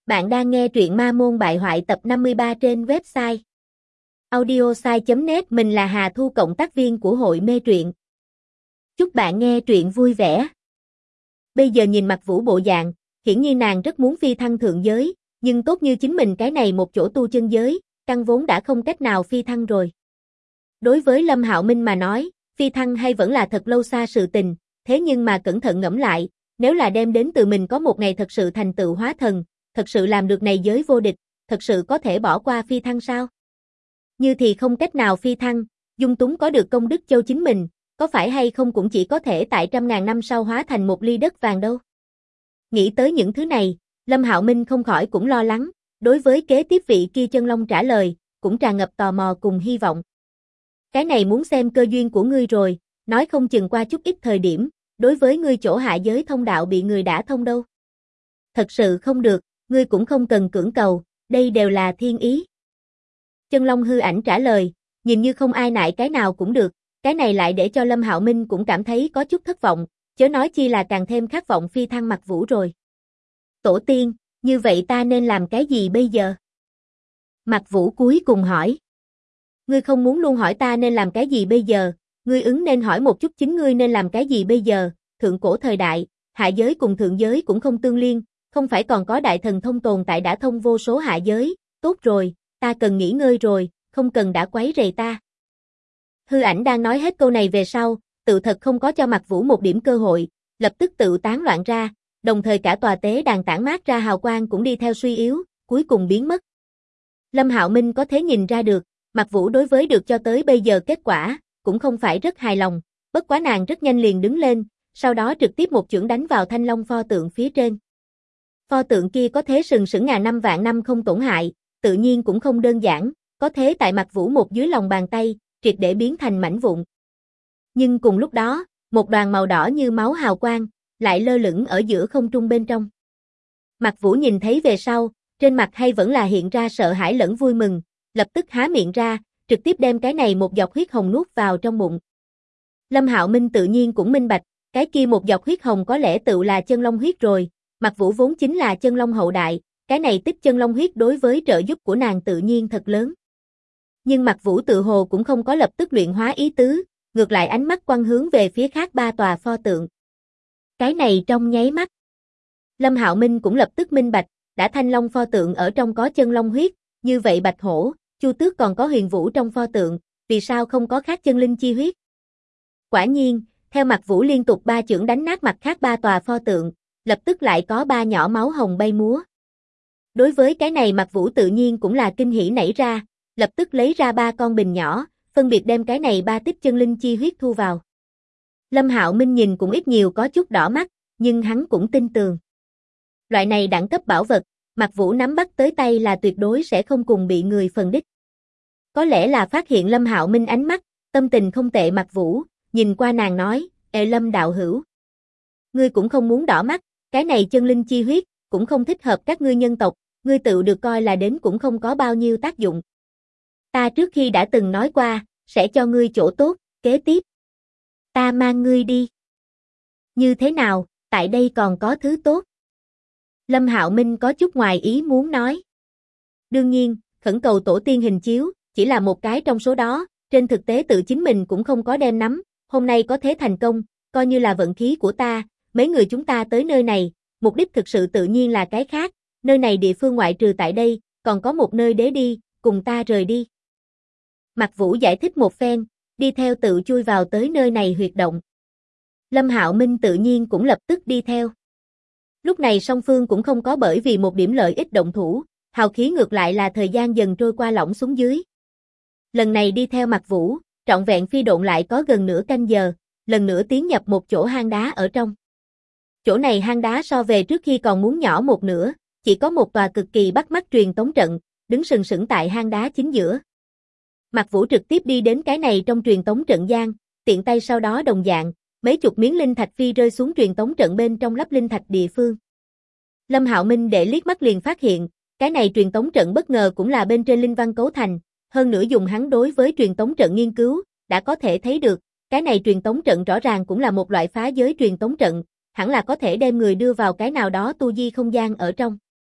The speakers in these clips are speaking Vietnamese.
Bạn đang nghe truyện Ma Môn Bại Hoại tập 53 trên website audiosai.net. Mình là Hà Thu, cộng tác viên của hội mê truyện. Chúc bạn nghe truyện vui vẻ. Bây giờ nhìn Mặc Vũ bộ dạng, hiển nhiên nàng rất muốn phi thăng thượng giới, nhưng tốt như chính mình cái này một chỗ tu chân giới, căn vốn đã không cách nào phi thăng rồi. Đối với Lâm Hạo Minh mà nói, phi thăng hay vẫn là thật lâu xa sự tình, thế nhưng mà cẩn thận ngẫm lại, nếu là đem đến từ mình có một ngày thật sự thành tựu hóa thần, thật sự làm được này giới vô địch, thật sự có thể bỏ qua phi thăng sao? Như thì không cách nào phi thăng, dung túng có được công đức châu chính mình, có phải hay không cũng chỉ có thể tại 100.000 năm sau hóa thành một ly đất vàng đâu. Nghĩ tới những thứ này, Lâm Hạo Minh không khỏi cũng lo lắng, đối với kế tiếp vị kia chân long trả lời, cũng tràn ngập tò mò cùng hy vọng. Cái này muốn xem cơ duyên của ngươi rồi, nói không chừng qua chút ít thời điểm, đối với ngươi chỗ hạ giới thông đạo bị người đã thông đâu. Thật sự không được, ngươi cũng không cần cưỡng cầu, đây đều là thiên ý. Chân long hư ảnh trả lời, nhìn như không ai nại cái nào cũng được, cái này lại để cho Lâm Hạo Minh cũng cảm thấy có chút thất vọng, chớ nói chi là càng thêm khát vọng phi thăng Mặc Vũ rồi. Tổ tiên, như vậy ta nên làm cái gì bây giờ? Mặc Vũ cuối cùng hỏi. Ngươi không muốn luôn hỏi ta nên làm cái gì bây giờ, ngươi ứng nên hỏi một chút chính ngươi nên làm cái gì bây giờ. Thượng cổ thời đại, hạ giới cùng thượng giới cũng không tương liên, không phải còn có đại thần thông tồn tại đã thông vô số hạ giới. Tốt rồi, ta cần nghỉ ngơi rồi, không cần đã quấy rầy ta. Hư ảnh đang nói hết câu này về sau, tự thật không có cho Mặc Vũ một điểm cơ hội, lập tức tự tán loạn ra, đồng thời cả tòa tế đàn tản mát ra hào quang cũng đi theo suy yếu, cuối cùng biến mất. Lâm Hạo Minh có thể nhìn ra được, Mặc Vũ đối với được cho tới bây giờ kết quả, cũng không phải rất hài lòng, bất quá nàng rất nhanh liền đứng lên, sau đó trực tiếp một chưởng đánh vào thanh long pho tượng phía trên. Pho tượng kia có thế sừng sững ngàn năm vạn năm không tổn hại, tự nhiên cũng không đơn giản, có thế tại Mặc Vũ một dưới lòng bàn tay, triệt để biến thành mảnh vụn. Nhưng cùng lúc đó, một đoàn màu đỏ như máu hào quang, lại lơ lửng ở giữa không trung bên trong. Mặc Vũ nhìn thấy về sau, trên mặt hay vẫn là hiện ra sợ hãi lẫn vui mừng, lập tức há miệng ra, trực tiếp đem cái này một giọt huyết hồng nuốt vào trong bụng. Lâm Hạo Minh tự nhiên cũng minh bạch, cái kia một giọt huyết hồng có lẽ tự là chân long huyết rồi, Mặc Vũ vốn chính là chân long hậu đại, cái này tích chân long huyết đối với trợ giúp của nàng tự nhiên thật lớn. Nhưng Mặc Vũ tự hồ cũng không có lập tức luyện hóa ý tứ, ngược lại ánh mắt quăng hướng về phía khác ba tòa pho tượng. Cái này trong nháy mắt, Lâm Hạo Minh cũng lập tức minh bạch, đã thanh long pho tượng ở trong có chân long huyết, như vậy Bạch Hổ, Chu Tước còn có Huyền Vũ trong pho tượng, vì sao không có khác chân linh chi huyết? Quả nhiên, theo Mặc Vũ liên tục ba chưởng đánh nát mặt khác ba tòa pho tượng, lập tức lại có ba nhỏ máu hồng bay múa. Đối với cái này Mặc Vũ tự nhiên cũng là kinh hỉ nảy ra, lập tức lấy ra ba con bình nhỏ, phân biệt đem cái này ba tích chân linh chi huyết thu vào. Lâm Hạo Minh nhìn cũng ít nhiều có chút đỏ mắt, nhưng hắn cũng tin tưởng. Loại này đẳng cấp bảo vật, Mặc Vũ nắm bắt tới tay là tuyệt đối sẽ không cùng bị người phần đích. Có lẽ là phát hiện Lâm Hạo Minh ánh mắt, tâm tình không tệ Mặc Vũ, nhìn qua nàng nói, Lâm đạo hữu. Ngươi cũng không muốn đỏ mắt, cái này chân linh chi huyết, cũng không thích hợp các ngươi nhân tộc, ngươi tự được coi là đến cũng không có bao nhiêu tác dụng. Ta trước khi đã từng nói qua, sẽ cho ngươi chỗ tốt, kế tiếp. Ta mang ngươi đi. Như thế nào, tại đây còn có thứ tốt. Lâm Hạo Minh có chút ngoài ý muốn nói. Đương nhiên, khẩn cầu tổ tiên hình chiếu, chỉ là một cái trong số đó, trên thực tế tự chính mình cũng không có đem nắm, hôm nay có thế thành công, coi như là vận khí của ta, mấy người chúng ta tới nơi này, mục đích thực sự tự nhiên là cái khác, nơi này địa phương ngoại trừ tại đây, còn có một nơi để đi, cùng ta rời đi. Mặc Vũ giải thích một phen, đi theo tự chui vào tới nơi này huyệt động. Lâm Hạo Minh tự nhiên cũng lập tức đi theo. Lúc này song phương cũng không có bởi vì một điểm lợi ích động thủ, hào khí ngược lại là thời gian dần trôi qua lỏng xuống dưới. Lần này đi theo Mặc Vũ, trọn vẹn phi độn lại có gần nửa canh giờ, lần nữa tiến nhập một chỗ hang đá ở trong. Chỗ này hang đá so về trước khi còn muốn nhỏ một nửa, chỉ có một tòa cực kỳ bắt mắt truyền tống trận, đứng sừng sững tại hang đá chính giữa. Mặc Vũ trực tiếp đi đến cái này trong truyền tống trận gian, tiện tay sau đó đồng dạng, mấy chục miếng linh thạch phi rơi xuống truyền tống trận bên trong lắp linh thạch địa phương. Lâm Hạo Minh để liếc mắt liền phát hiện, cái này truyền tống trận bất ngờ cũng là bên trên linh văn cấu thành, hơn nữa dùng hắn đối với truyền tống trận nghiên cứu, đã có thể thấy được, cái này truyền tống trận rõ ràng cũng là một loại phá giới truyền tống trận, hẳn là có thể đem người đưa vào cái nào đó tu di không gian ở trong.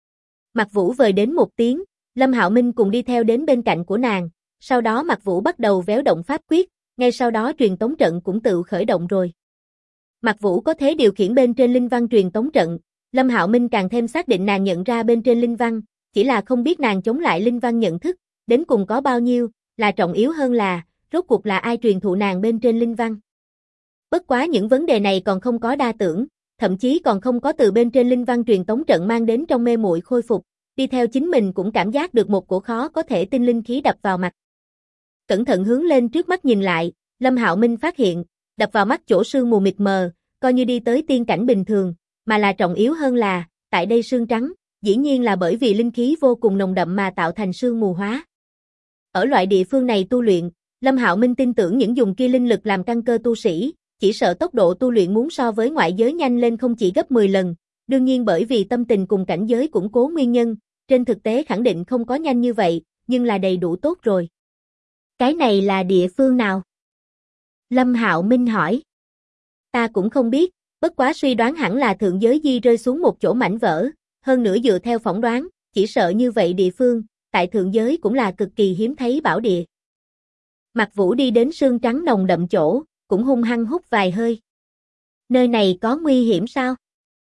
Mạc Vũ vời đến một tiếng, Lâm Hạo Minh cùng đi theo đến bên cạnh của nàng, sau đó Mạc Vũ bắt đầu véo động pháp quyết, ngay sau đó truyền tống trận cũng tự khởi động rồi. Mạc Vũ có thể điều khiển bên trên linh văn truyền tống trận, Lâm Hạo Minh càng thêm xác định nàng nhận ra bên trên linh văn, chỉ là không biết nàng chống lại linh văn nhận thức, đến cùng có bao nhiêu, là trọng yếu hơn là, rốt cuộc là ai truyền thụ nàng bên trên linh văn. Bất quá những vấn đề này còn không có đa tưởng, thậm chí còn không có từ bên trên linh văn truyền tống trận mang đến trong mê muội khôi phục, đi theo chính mình cũng cảm giác được một cổ khó có thể tin linh khí đập vào mặt. Cẩn thận hướng lên trước mắt nhìn lại, Lâm Hạo Minh phát hiện, đập vào mắt chỗ sương mù mịt mờ, coi như đi tới tiên cảnh bình thường, mà là trọng yếu hơn là, tại đây sương trắng, dĩ nhiên là bởi vì linh khí vô cùng nồng đậm mà tạo thành sương mù hóa. Ở loại địa phương này tu luyện, Lâm Hạo Minh tin tưởng những dùng kia linh lực làm căn cơ tu sĩ, chỉ sợ tốc độ tu luyện muốn so với ngoại giới nhanh lên không chỉ gấp 10 lần, đương nhiên bởi vì tâm tình cùng cảnh giới củng cố nguyên nhân, trên thực tế khẳng định không có nhanh như vậy, nhưng là đầy đủ tốt rồi. Cái này là địa phương nào? Lâm Hạo Minh hỏi. Ta cũng không biết, bất quá suy đoán hẳn là thượng giới di rơi xuống một chỗ mảnh vỡ, hơn nữa dựa theo phỏng đoán, chỉ sợ như vậy địa phương, tại thượng giới cũng là cực kỳ hiếm thấy bảo địa. Mạc Vũ đi đến sương trắng nồng đậm chỗ, cũng hung hăng hút vài hơi. Nơi này có nguy hiểm sao?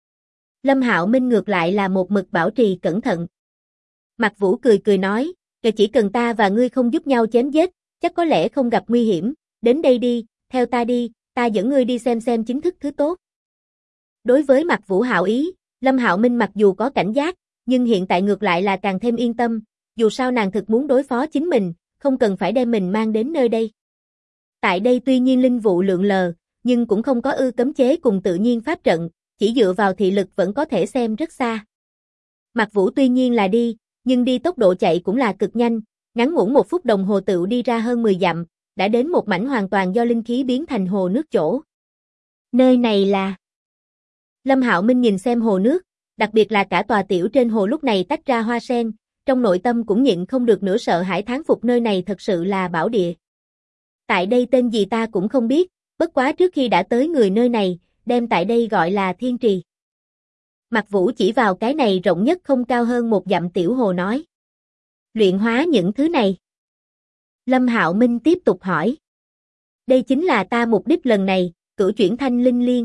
Lâm Hạo Minh ngược lại là một mực bảo trì cẩn thận. Mạc Vũ cười cười nói, chỉ cần ta và ngươi không giúp nhau chém giết, chắc có lẽ không gặp nguy hiểm, đến đây đi, theo ta đi, ta dẫn ngươi đi xem chính thức thứ tốt. Đối với Mạc Vũ hảo ý, Lâm Hạo Minh mặc dù có cảnh giác, nhưng hiện tại ngược lại là càng thêm yên tâm, dù sao nàng thực muốn đối phó chính mình, không cần phải đem mình mang đến nơi đây. Tại đây tuy nhiên linh vụ lượn lờ, nhưng cũng không có cấm chế cùng tự nhiên pháp trận, chỉ dựa vào thị lực vẫn có thể xem rất xa. Mạc Vũ tuy nhiên là đi, nhưng đi tốc độ chạy cũng là cực nhanh, ngắn ngủn 1 phút đồng hồ tựu đi ra hơn 10 dặm, đã đến một mảnh hoàn toàn do linh khí biến thành hồ nước chỗ. Nơi này là... Lâm Hạo Minh nhìn xem hồ nước, đặc biệt là cả tòa tiểu trên hồ lúc này tách ra hoa sen, trong nội tâm cũng nhịn không được nửa sợ hãi thán phục nơi này thật sự là bảo địa. Tại đây tên gì ta cũng không biết, bất quá trước khi đã tới người nơi này, đem tại đây gọi là Thiên Trì. Mạc Vũ chỉ vào cái này rộng nhất không cao hơn 1 dặm tiểu hồ nói. Luyện hóa những thứ này. Lâm Hạo Minh tiếp tục hỏi. Đây chính là ta mục đích lần này, cửu chuyển thanh linh liên.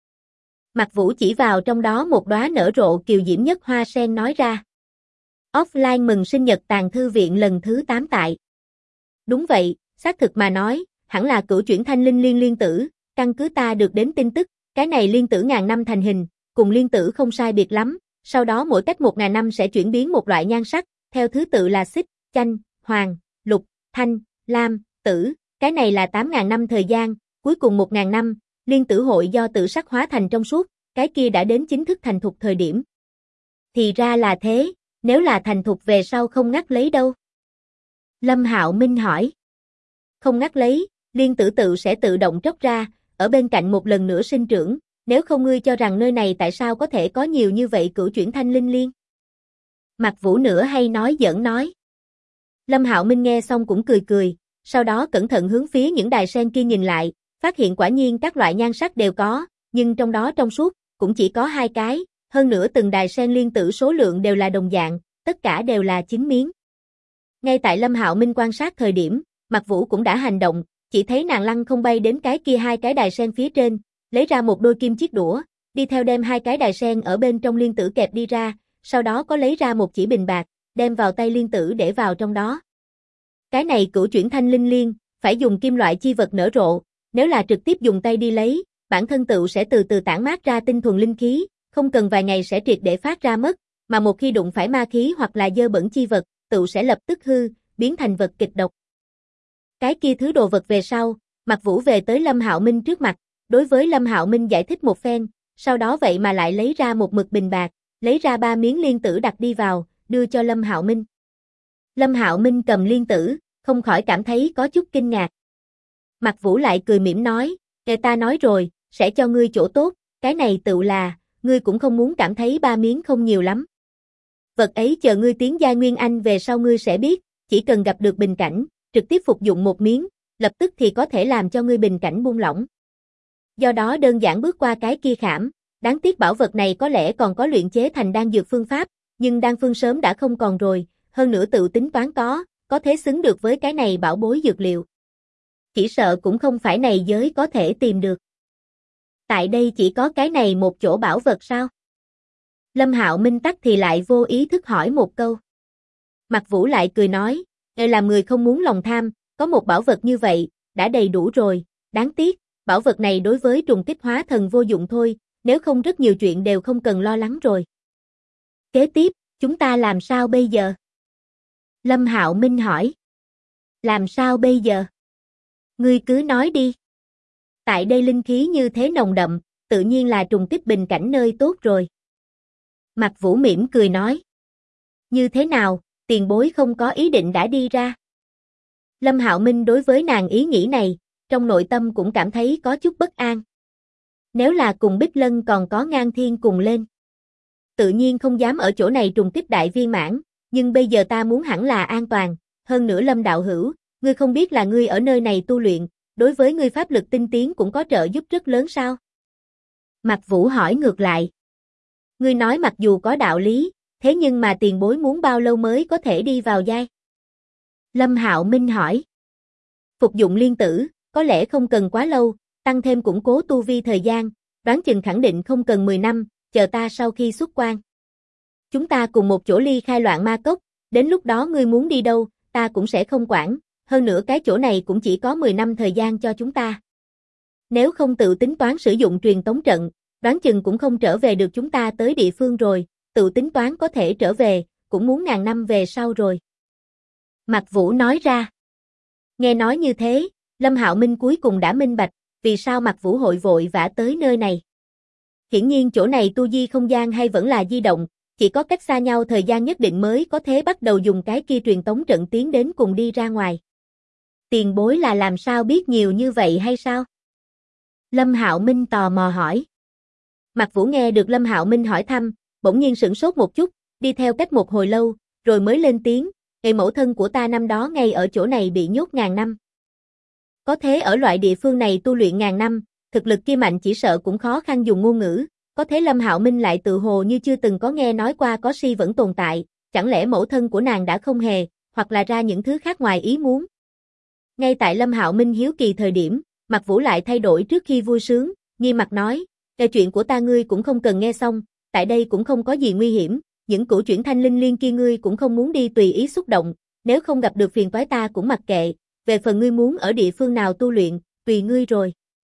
Mạc Vũ chỉ vào trong đó một đóa nở rộ kiều diễm nhất hoa sen nói ra. Offline mừng sinh nhật tàng thư viện lần thứ 8 tại. Đúng vậy, xác thực mà nói, hẳn là cửu chuyển thanh linh liên liên tử, căn cứ ta được đến tin tức, cái này liên tử ngàn năm thành hình, cùng liên tử không sai biệt lắm, sau đó mỗi cách 1000 năm sẽ chuyển biến một loại nhan sắc, theo thứ tự là xích, chanh, hoàng, lục, thanh, lam, tử, cái này là 8000 năm thời gian, cuối cùng 1000 năm, liên tử hội do tự sắc hóa thành trong suốt, cái kia đã đến chính thức thành thục thời điểm. Thì ra là thế, nếu là thành thục về sau không ngắt lấy đâu? Lâm Hạo Minh hỏi. Không ngắt lấy, liên tử tự sẽ tự động tróc ra, ở bên cạnh một lần nữa sinh trưởng, nếu không ngươi cho rằng nơi này tại sao có thể có nhiều như vậy cửu chuyển thanh linh liên? Mạc Vũ nữa hay nói giỡn nói. Lâm Hạo Minh nghe xong cũng cười cười, sau đó cẩn thận hướng phía những đài sen kia nhìn lại, phát hiện quả nhiên các loại nhan sắc đều có, nhưng trong đó trong suốt, cũng chỉ có 2 cái, hơn nữa từng đài sen liên tử số lượng đều là đồng dạng, tất cả đều là 9 miếng. Ngay tại Lâm Hạo Minh quan sát thời điểm, Mạc Vũ cũng đã hành động, chỉ thấy nàng lăng không bay đến cái kia 2 cái đài sen phía trên, lấy ra một đôi kim chiếc đũa, đi theo đem 2 cái đài sen ở bên trong liên tử kẹp đi ra, sau đó có lấy ra một chỉ bình bạc, đem vào tay liên tử để vào trong đó. Cái này cửu chuyển thanh linh liên, phải dùng kim loại chi vật nở rộ, nếu là trực tiếp dùng tay đi lấy, bản thân tựu sẽ từ từ tản mát ra tinh thuần linh khí, không cần vài ngày sẽ triệt để phát ra mất, mà một khi đụng phải ma khí hoặc là dơ bẩn chi vật, tựu sẽ lập tức hư, biến thành vật kịch độc. Cái kia thứ đồ vật về sau, Mạc Vũ về tới Lâm Hạo Minh trước mặt, đối với Lâm Hạo Minh giải thích một phen, sau đó vậy mà lại lấy ra một mực bình bạc, lấy ra 3 miếng liên tử đặt đi vào, đưa cho Lâm Hạo Minh. Lâm Hạo Minh cầm liên tử, không khỏi cảm thấy có chút kinh ngạc. Mạc Vũ lại cười mỉm nói, "Kể ta nói rồi, sẽ cho ngươi chỗ tốt, cái này tựu là, ngươi cũng không muốn cảm thấy 3 miếng không nhiều lắm. Vật ấy chờ ngươi tiến giai Nguyên Anh về sau ngươi sẽ biết, chỉ cần gặp được bình cảnh, trực tiếp phục dụng một miếng, lập tức thì có thể làm cho ngươi bình cảnh buông lỏng. Do đó đơn giản bước qua cái kia khảm, đáng tiếc bảo vật này có lẽ còn có luyện chế thành đan dược phương pháp, nhưng đan phương sớm đã không còn rồi, hơn nữa tự tính toán có thế xứng được với cái này bảo bối dược liệu. Chỉ sợ cũng không phải này giới có thể tìm được. Tại đây chỉ có cái này một chỗ bảo vật sao? Lâm Hạo Minh tắc thì lại vô ý thức hỏi một câu. Mạc Vũ lại cười nói, làm người không muốn lòng tham, có một bảo vật như vậy, đã đầy đủ rồi, đáng tiếc, bảo vật này đối với trùng kích hóa thần vô dụng thôi, nếu không rất nhiều chuyện đều không cần lo lắng rồi. Kế tiếp, chúng ta làm sao bây giờ? Lâm Hạo Minh hỏi. Làm sao bây giờ? Ngươi cứ nói đi. Tại đây linh khí như thế nồng đậm, tự nhiên là trùng kích bình cảnh nơi tốt rồi. Mạc Vũ mỉm cười nói. Như thế nào, tiền bối không có ý định đã đi ra? Lâm Hạo Minh đối với nàng ý nghĩ này, trong nội tâm cũng cảm thấy có chút bất an. Nếu là cùng Bích Lân còn có Ngang Thiên cùng lên. Tự nhiên không dám ở chỗ này trùng kích đại viên mãn, nhưng bây giờ ta muốn hẳn là an toàn, hơn nữa Lâm đạo hữu, ngươi không biết là ngươi ở nơi này tu luyện, đối với ngươi pháp lực tinh tiến cũng có trợ giúp rất lớn sao? Mạc Vũ hỏi ngược lại. Ngươi nói mặc dù có đạo lý, thế nhưng mà tiền bối muốn bao lâu mới có thể đi vào giai? Lâm Hạo Minh hỏi. Phục dụng liên tử, có lẽ không cần quá lâu, tăng thêm củng cố tu vi thời gian, đoán chừng khẳng định không cần 10 năm, chờ ta sau khi xuất quan. Chúng ta cùng một chỗ ly khai Loạn Ma Cốc, đến lúc đó ngươi muốn đi đâu, ta cũng sẽ không quản, hơn nữa cái chỗ này cũng chỉ có 10 năm thời gian cho chúng ta. Nếu không tự tính toán sử dụng truyền tống trận, đoán chừng cũng không trở về được chúng ta tới địa phương rồi, tự tính toán có thể trở về, cũng muốn ngàn năm về sau rồi. Mạc Vũ nói ra. Nghe nói như thế, Lâm Hạo Minh cuối cùng đã minh bạch, vì sao Mạc Vũ hội vội vã tới nơi này. Hiển nhiên chỗ này tu di không gian hay vẫn là di động, chỉ có cách xa nhau thời gian nhất định mới có thể bắt đầu dùng cái kia truyền tống trận tiến đến cùng đi ra ngoài. Tiền bối là làm sao biết nhiều như vậy hay sao? Lâm Hạo Minh tò mò hỏi. Mạc Vũ nghe được Lâm Hạo Minh hỏi thăm, bỗng nhiên sửng sốt một chút, đi theo cách một hồi lâu, rồi mới lên tiếng, mẫu thân của ta năm đó ngay ở chỗ này bị nhốt ngàn năm. Có thế ở loại địa phương này tu luyện ngàn năm, thực lực kia mạnh chỉ sợ cũng khó khăn dùng ngôn ngữ, có thế Lâm Hạo Minh lại tự hồ như chưa từng có nghe nói qua có si vẫn tồn tại, chẳng lẽ mẫu thân của nàng đã không hề, hoặc là ra những thứ khác ngoài ý muốn. Ngay tại Lâm Hạo Minh hiếu kỳ thời điểm, Mạc Vũ lại thay đổi trước khi vui sướng, nghiêm mặt nói, chuyện của ta ngươi cũng không cần nghe xong, tại đây cũng không có gì nguy hiểm, những cửu chuyển thanh linh liên kia ngươi cũng không muốn đi tùy ý xúc động, nếu không gặp được phiền toái ta cũng mặc kệ, về phần ngươi muốn ở địa phương nào tu luyện, tùy ngươi rồi.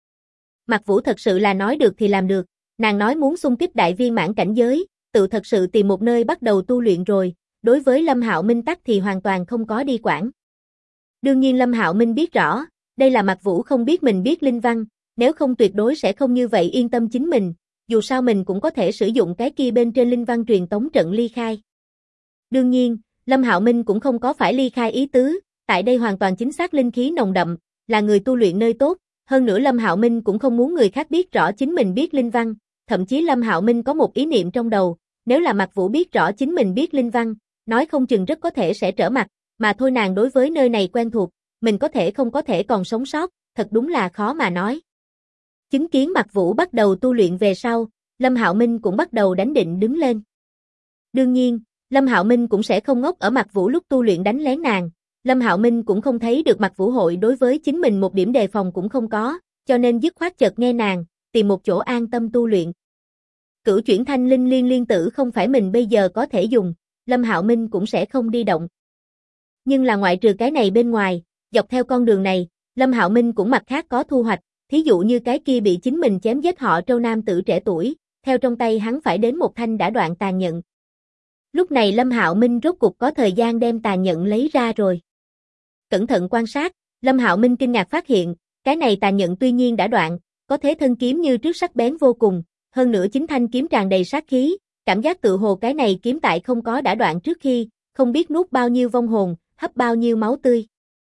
Mạc Vũ thật sự là nói được thì làm được, nàng nói muốn xung kích đại viên mãn cảnh giới, tự thật sự tìm một nơi bắt đầu tu luyện rồi, đối với Lâm Hạo Minh tắc thì hoàn toàn không có đi quản. Đương nhiên Lâm Hạo Minh biết rõ, đây là Mạc Vũ không biết mình biết linh văn, nếu không tuyệt đối sẽ không như vậy yên tâm chính mình, dù sao mình cũng có thể sử dụng cái kia bên trên linh văn truyền tống trận ly khai. Đương nhiên, Lâm Hạo Minh cũng không có phải ly khai ý tứ, tại đây hoàn toàn chính xác linh khí nồng đậm, là người tu luyện nơi tốt, hơn nữa Lâm Hạo Minh cũng không muốn người khác biết rõ chính mình biết linh văn, thậm chí Lâm Hạo Minh có một ý niệm trong đầu, nếu là Mạc Vũ biết rõ chính mình biết linh văn, nói không chừng rất có thể sẽ trở mặt, mà thôi nàng đối với nơi này quen thuộc, mình có thể không có thể còn sống sót, thật đúng là khó mà nói. Chứng kiến Mạc Vũ bắt đầu tu luyện về sau, Lâm Hạo Minh cũng bắt đầu đánh định đứng lên. Đương nhiên, Lâm Hạo Minh cũng sẽ không ngốc ở Mạc Vũ lúc tu luyện đánh lén nàng, Lâm Hạo Minh cũng không thấy được Mạc Vũ hội đối với chính mình một điểm đề phòng cũng không có, cho nên dứt khoát chợt nghe nàng, tìm một chỗ an tâm tu luyện. Cửu chuyển thanh linh liên tử không phải mình bây giờ có thể dùng, Lâm Hạo Minh cũng sẽ không đi động. Nhưng là ngoại trừ cái này bên ngoài, dọc theo con đường này, Lâm Hạo Minh cũng mặt khác có thu hoạch, thí dụ như cái kia bị chính mình chém giết họ Trâu nam tử trẻ tuổi, theo trong tay hắn phải đến một thanh đã đoạn tàn nhận. Lúc này Lâm Hạo Minh rốt cục có thời gian đem tàn nhận lấy ra rồi. Cẩn thận quan sát, Lâm Hạo Minh kinh ngạc phát hiện, cái này tàn nhận tuy nhiên đã đoạn, có thế thân kiếm như trước sắc bén vô cùng, hơn nữa chính thanh kiếm tràn đầy sát khí, cảm giác tự hồ cái này kiếm tại không có đã đoạn trước khi, không biết nuốt bao nhiêu vong hồn, hấp bao nhiêu máu tươi.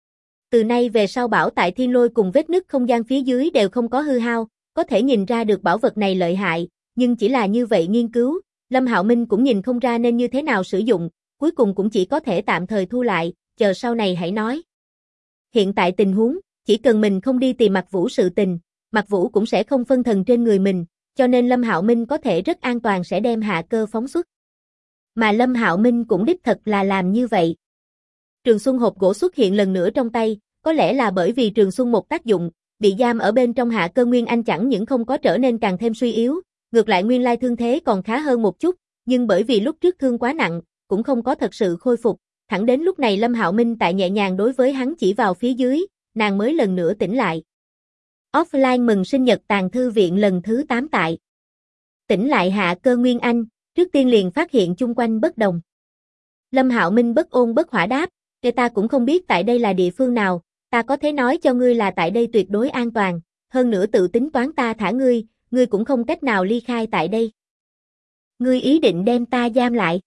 Từ nay về sau bảo tại thiên lôi cùng vết nứt không gian phía dưới đều không có hư hao, có thể nhìn ra được bảo vật này lợi hại, nhưng chỉ là như vậy nghiên cứu, Lâm Hạo Minh cũng nhìn không ra nên như thế nào sử dụng, cuối cùng cũng chỉ có thể tạm thời thu lại, chờ sau này hãy nói. Hiện tại tình huống, chỉ cần mình không đi tìm Mạc Vũ sự tình, Mạc Vũ cũng sẽ không phân thần trên người mình, cho nên Lâm Hạo Minh có thể rất an toàn sẽ đem hạ cơ phóng xuất. Mà Lâm Hạo Minh cũng đích thật là làm như vậy. Trường Xuân hộp gỗ xuất hiện lần nữa trong tay, có lẽ là bởi vì Trường Xuân một tác dụng, bị giam ở bên trong Hạ Cơ Nguyên Anh chẳng những không có trở nên càng thêm suy yếu, ngược lại nguyên lai thương thế còn khá hơn một chút, nhưng bởi vì lúc trước thương quá nặng, cũng không có thật sự khôi phục, thẳng đến lúc này Lâm Hạo Minh tại nhẹ nhàng đối với hắn chỉ vào phía dưới, nàng mới lần nữa tỉnh lại. Offline mừng sinh nhật Tàng Thư Viện lần thứ 8 tại. Tỉnh lại Hạ Cơ Nguyên Anh, trước tiên liền phát hiện chung quanh bất đồng. Lâm Hạo Minh bất ôn bất hỏa đáp, ta cũng không biết tại đây là địa phương nào, ta có thể nói cho ngươi là tại đây tuyệt đối an toàn, hơn nữa tự tính toán ta thả ngươi, ngươi cũng không cách nào ly khai tại đây. Ngươi ý định đem ta giam lại?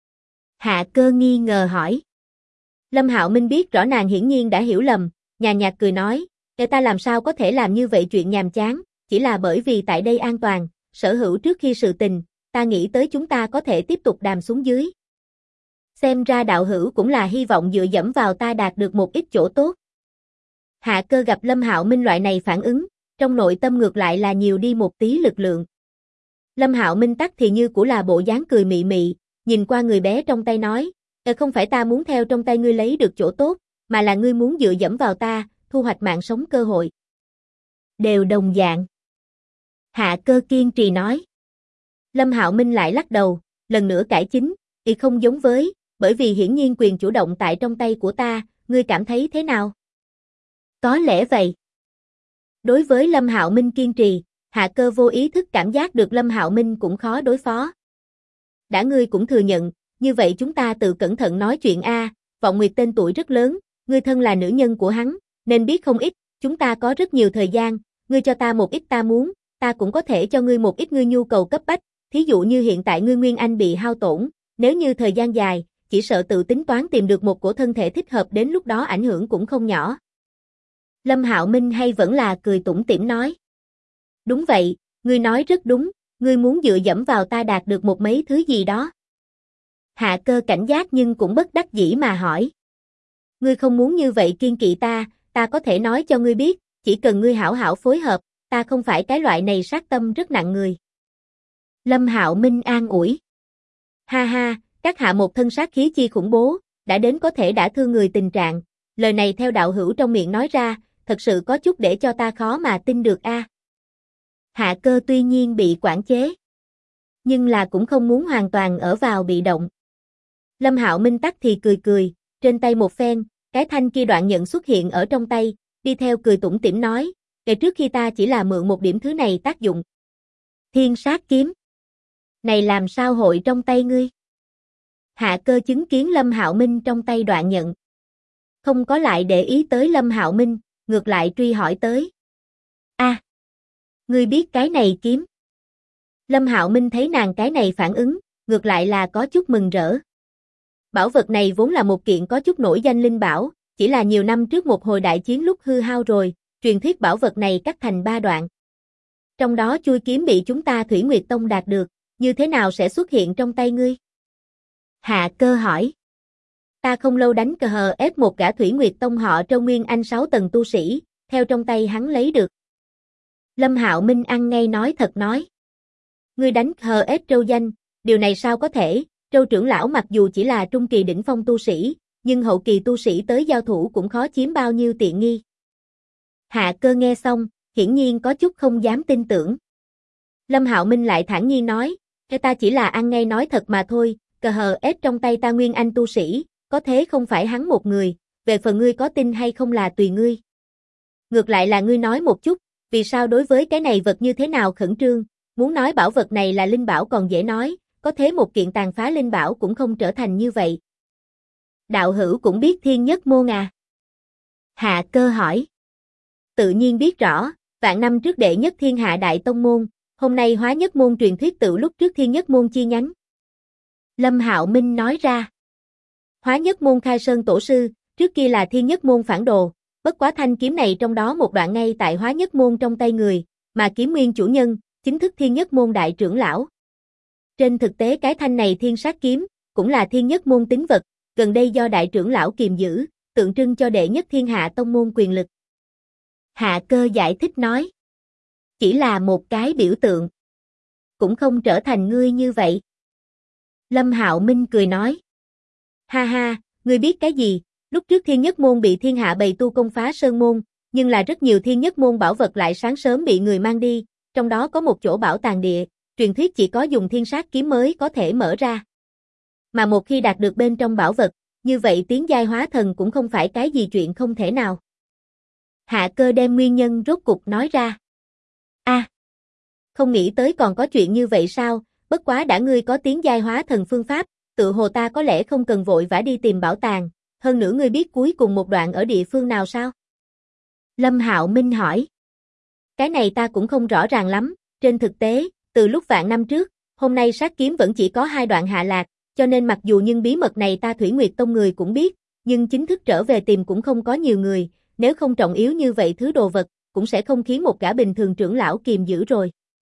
Hạ Cơ nghi ngờ hỏi. Lâm Hạo Minh biết rõ nàng hiển nhiên đã hiểu lầm, nhàn nhạt cười nói, ta làm sao có thể làm như vậy chuyện nhàm chán, chỉ là bởi vì tại đây an toàn, sở hữu trước khi sự tình, ta nghĩ tới chúng ta có thể tiếp tục đàm xuống dưới. Xem ra đạo hữu cũng là hy vọng dựa dẫm vào ta đạt được một ít chỗ tốt. Hạ Cơ gặp Lâm Hạo Minh loại này phản ứng, trong nội tâm ngược lại là nhiều đi một tí lực lượng. Lâm Hạo Minh tắc thì như của là bộ dáng cười mị mị, nhìn qua người bé trong tay nói, không phải ta muốn theo trong tay ngươi lấy được chỗ tốt, mà là ngươi muốn dựa dẫm vào ta, thu hoạch mạng sống cơ hội. Đều đồng dạng. Hạ Cơ kiên trì nói. Lâm Hạo Minh lại lắc đầu, lần nữa cải chính, không giống với, bởi vì hiển nhiên quyền chủ động tại trong tay của ta, ngươi cảm thấy thế nào? Có lẽ vậy. Đối với Lâm Hạo Minh kiên trì, Hạ Cơ vô ý thức cảm giác được Lâm Hạo Minh cũng khó đối phó. Đã ngươi cũng thừa nhận, như vậy chúng ta tự cẩn thận nói chuyện a, Vọng Nguyệt tên tuổi rất lớn, ngươi thân là nữ nhân của hắn, nên biết không ít, chúng ta có rất nhiều thời gian, ngươi cho ta một ít ta muốn, ta cũng có thể cho ngươi một ít ngươi nhu cầu cấp bách, thí dụ như hiện tại ngươi Nguyên Anh bị hao tổn, nếu như thời gian dài, chỉ sợ tự tính toán tìm được một cổ thân thể thích hợp đến lúc đó ảnh hưởng cũng không nhỏ. Lâm Hạo Minh hay vẫn là cười tủm tỉm nói. Đúng vậy, ngươi nói rất đúng, ngươi muốn dựa dẫm vào ta đạt được một mấy thứ gì đó. Hạ Cơ cảnh giác nhưng cũng bất đắc dĩ mà hỏi. Ngươi không muốn như vậy kiên kỵ ta, ta có thể nói cho ngươi biết, chỉ cần ngươi hảo hảo phối hợp, ta không phải cái loại này sát tâm rất nặng người. Lâm Hạo Minh an ủi. Ha ha, các hạ một thân sát khí chi khủng bố, đã đến có thể đã thương người tình trạng, lời này theo đạo hữu trong miệng nói ra, thật sự có chút để cho ta khó mà tin được a. Hạ Cơ tuy nhiên bị quản chế, nhưng là cũng không muốn hoàn toàn ở vào bị động. Lâm Hạo Minh tắc thì cười cười, trên tay một phen, cái thanh kia đoạn nhận xuất hiện ở trong tay, đi theo cười tủm tỉm nói, kể trước khi ta chỉ là mượn một điểm thứ này tác dụng. Thiên sát kiếm. Này làm sao hội trong tay ngươi? Hạ Cơ chứng kiến Lâm Hạo Minh trong tay đoạn nhận. Không có lại để ý tới Lâm Hạo Minh, ngược lại truy hỏi tới. A, ngươi biết cái này kiếm? Lâm Hạo Minh thấy nàng cái này phản ứng, ngược lại là có chút mừng rỡ. Bảo vật này vốn là một kiện có chút nổi danh linh bảo, chỉ là nhiều năm trước một hồi đại chiến lúc hư hao rồi, truyền thuyết bảo vật này cắt thành 3 đoạn. Trong đó chui kiếm bị chúng ta Thủy Nguyệt Tông đạt được, như thế nào sẽ xuất hiện trong tay ngươi? Hạ Cơ hỏi. Ta không lâu đánh cờ hờ ép một gã Thủy Nguyệt Tông họ Trâu Nguyên Anh 6 tầng tu sĩ, theo trong tay hắn lấy được. Lâm Hạo Minh ăn ngay nói thật nói. Ngươi đánh hờ ép Trâu danh, điều này sao có thể, Trâu trưởng lão mặc dù chỉ là trung kỳ đỉnh phong tu sĩ, nhưng hậu kỳ tu sĩ tới giao thủ cũng khó chiếm bao nhiêu tiện nghi. Hạ Cơ nghe xong, hiển nhiên có chút không dám tin tưởng. Lâm Hạo Minh lại thản nhiên nói, ta chỉ là ăn ngay nói thật mà thôi, cờ hờ ép trong tay ta Nguyên Anh tu sĩ, có thế không phải hắn một người, về phần ngươi có tin hay không là tùy ngươi. Ngược lại là ngươi nói một chút, vì sao đối với cái này vật như thế nào khẩn trương, muốn nói bảo vật này là linh bảo còn dễ nói, có thế một kiện tàn phá linh bảo cũng không trở thành như vậy. Đạo hữu cũng biết Thiên Nhất Môn à? Hạ Cơ hỏi. Tự nhiên biết rõ, vạn năm trước đệ nhất thiên hạ đại tông môn, hôm nay Hóa Nhất Môn truyền thuyết tự lúc trước Thiên Nhất Môn chi nhánh. Lâm Hạo Minh nói ra. Hóa Nhất Môn khai sơn tổ sư, trước kia là Thiên Nhất Môn phản đồ, bất quá thanh kiếm này trong đó một đoạn ngay tại Hóa Nhất Môn trong tay người, mà kiếm nguyên chủ nhân, chính thức Thiên Nhất Môn đại trưởng lão. Trên thực tế cái thanh này thiên sát kiếm, cũng là Thiên Nhất Môn tín vật, gần đây do đại trưởng lão kiềm giữ, tượng trưng cho đệ nhất thiên hạ tông môn quyền lực. Hạ Cơ giải thích nói. Chỉ là một cái biểu tượng. Cũng không trở thành ngươi như vậy. Lâm Hạo Minh cười nói. Ha ha, ngươi biết cái gì, lúc trước Thiên Nhất Môn bị thiên hạ bầy tu công phá sơn môn, nhưng là rất nhiều Thiên Nhất Môn bảo vật lại sáng sớm bị người mang đi, trong đó có một chỗ bảo tàng địa, truyền thuyết chỉ có dùng thiên sát kiếm mới có thể mở ra. Mà một khi đạt được bên trong bảo vật, như vậy tiến giai hóa thần cũng không phải cái gì chuyện không thể nào. Hạ Cơ đem nguyên nhân rốt cục nói ra. Không nghĩ tới còn có chuyện như vậy sao, bất quá đã ngươi có tiến giai hóa thần phương pháp, tự hồ ta có lẽ không cần vội vã đi tìm bảo tàng, hơn nữa ngươi biết cuối cùng một đoạn ở địa phương nào sao? Lâm Hạo Minh hỏi. Cái này ta cũng không rõ ràng lắm, trên thực tế, từ lúc vạn năm trước, hôm nay sát kiếm vẫn chỉ có 2 đoạn hạ lạc, cho nên mặc dù nhưng bí mật này ta Thủy Nguyệt Tông người cũng biết, nhưng chính thức trở về tìm cũng không có nhiều người, nếu không trọng yếu như vậy thứ đồ vật, cũng sẽ không khiến một gã bình thường trưởng lão kìm giữ rồi.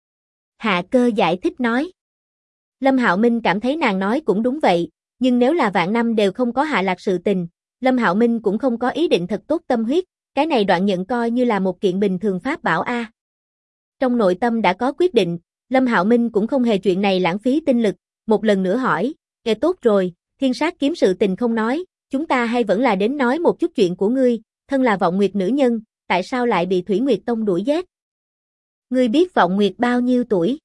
Hạ Cơ giải thích nói. Lâm Hạo Minh cảm thấy nàng nói cũng đúng vậy, nhưng nếu là vạn năm đều không có hạ lạc sự tình, Lâm Hạo Minh cũng không có ý định thật tốt tâm huyết, cái này đoạn nhận coi như là một kiện bình thường pháp bảo a. Trong nội tâm đã có quyết định, Lâm Hạo Minh cũng không hề chuyện này lãng phí tinh lực, một lần nữa hỏi, nghe tốt rồi, thiên sát kiếm sự tình không nói, chúng ta hay vẫn là đến nói một chút chuyện của ngươi, thân là Vọng Nguyệt nữ nhân, tại sao lại bị Thủy Nguyệt Tông đuổi giết? Ngươi biết Vọng Nguyệt bao nhiêu tuổi?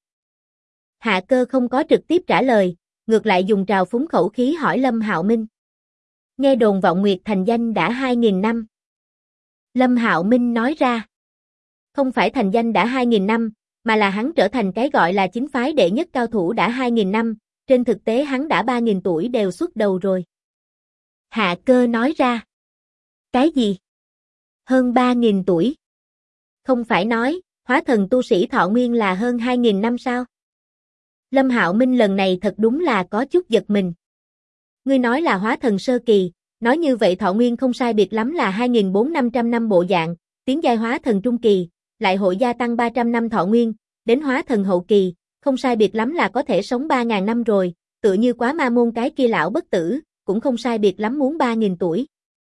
Hạ Cơ không có trực tiếp trả lời, ngược lại dùng trào phúng khẩu khí hỏi Lâm Hạo Minh. Nghe đồn Vọng Nguyệt thành danh đã 2.000 năm. Lâm Hạo Minh nói ra. Không phải thành danh đã 2.000 năm, mà là hắn trở thành cái gọi là chính phái đệ nhất cao thủ đã 2.000 năm, trên thực tế hắn đã 3.000 tuổi đều xuất đầu rồi. Hạ Cơ nói ra. Cái gì? Hơn 3.000 tuổi? Không phải nói, hóa thần tu sĩ thọ nguyên là hơn 2.000 năm sao? Lâm Hạo Minh lần này thật đúng là có chút giật mình. Ngươi nói là hóa thần sơ kỳ, nói như vậy thọ nguyên không sai biệt lắm là 2.400-500 năm bộ dạng, tiến giai hóa thần trung kỳ, lại hội gia tăng 300 năm thọ nguyên, đến hóa thần hậu kỳ, không sai biệt lắm là có thể sống 3.000 năm rồi, tựa như Quá Ma môn cái kia lão bất tử, cũng không sai biệt lắm muốn 3.000 tuổi.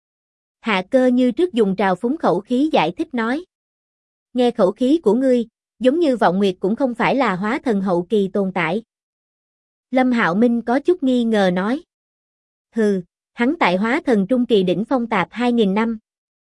Hạ Cơ như trước dùng trào phúng khẩu khí giải thích nói. Nghe khẩu khí của ngươi, giống như Vọng Nguyệt cũng không phải là hóa thần hậu kỳ tồn tại. Lâm Hạo Minh có chút nghi ngờ nói. Hừ, hắn tại hóa thần trung kỳ đỉnh phong tạp 2.000 năm.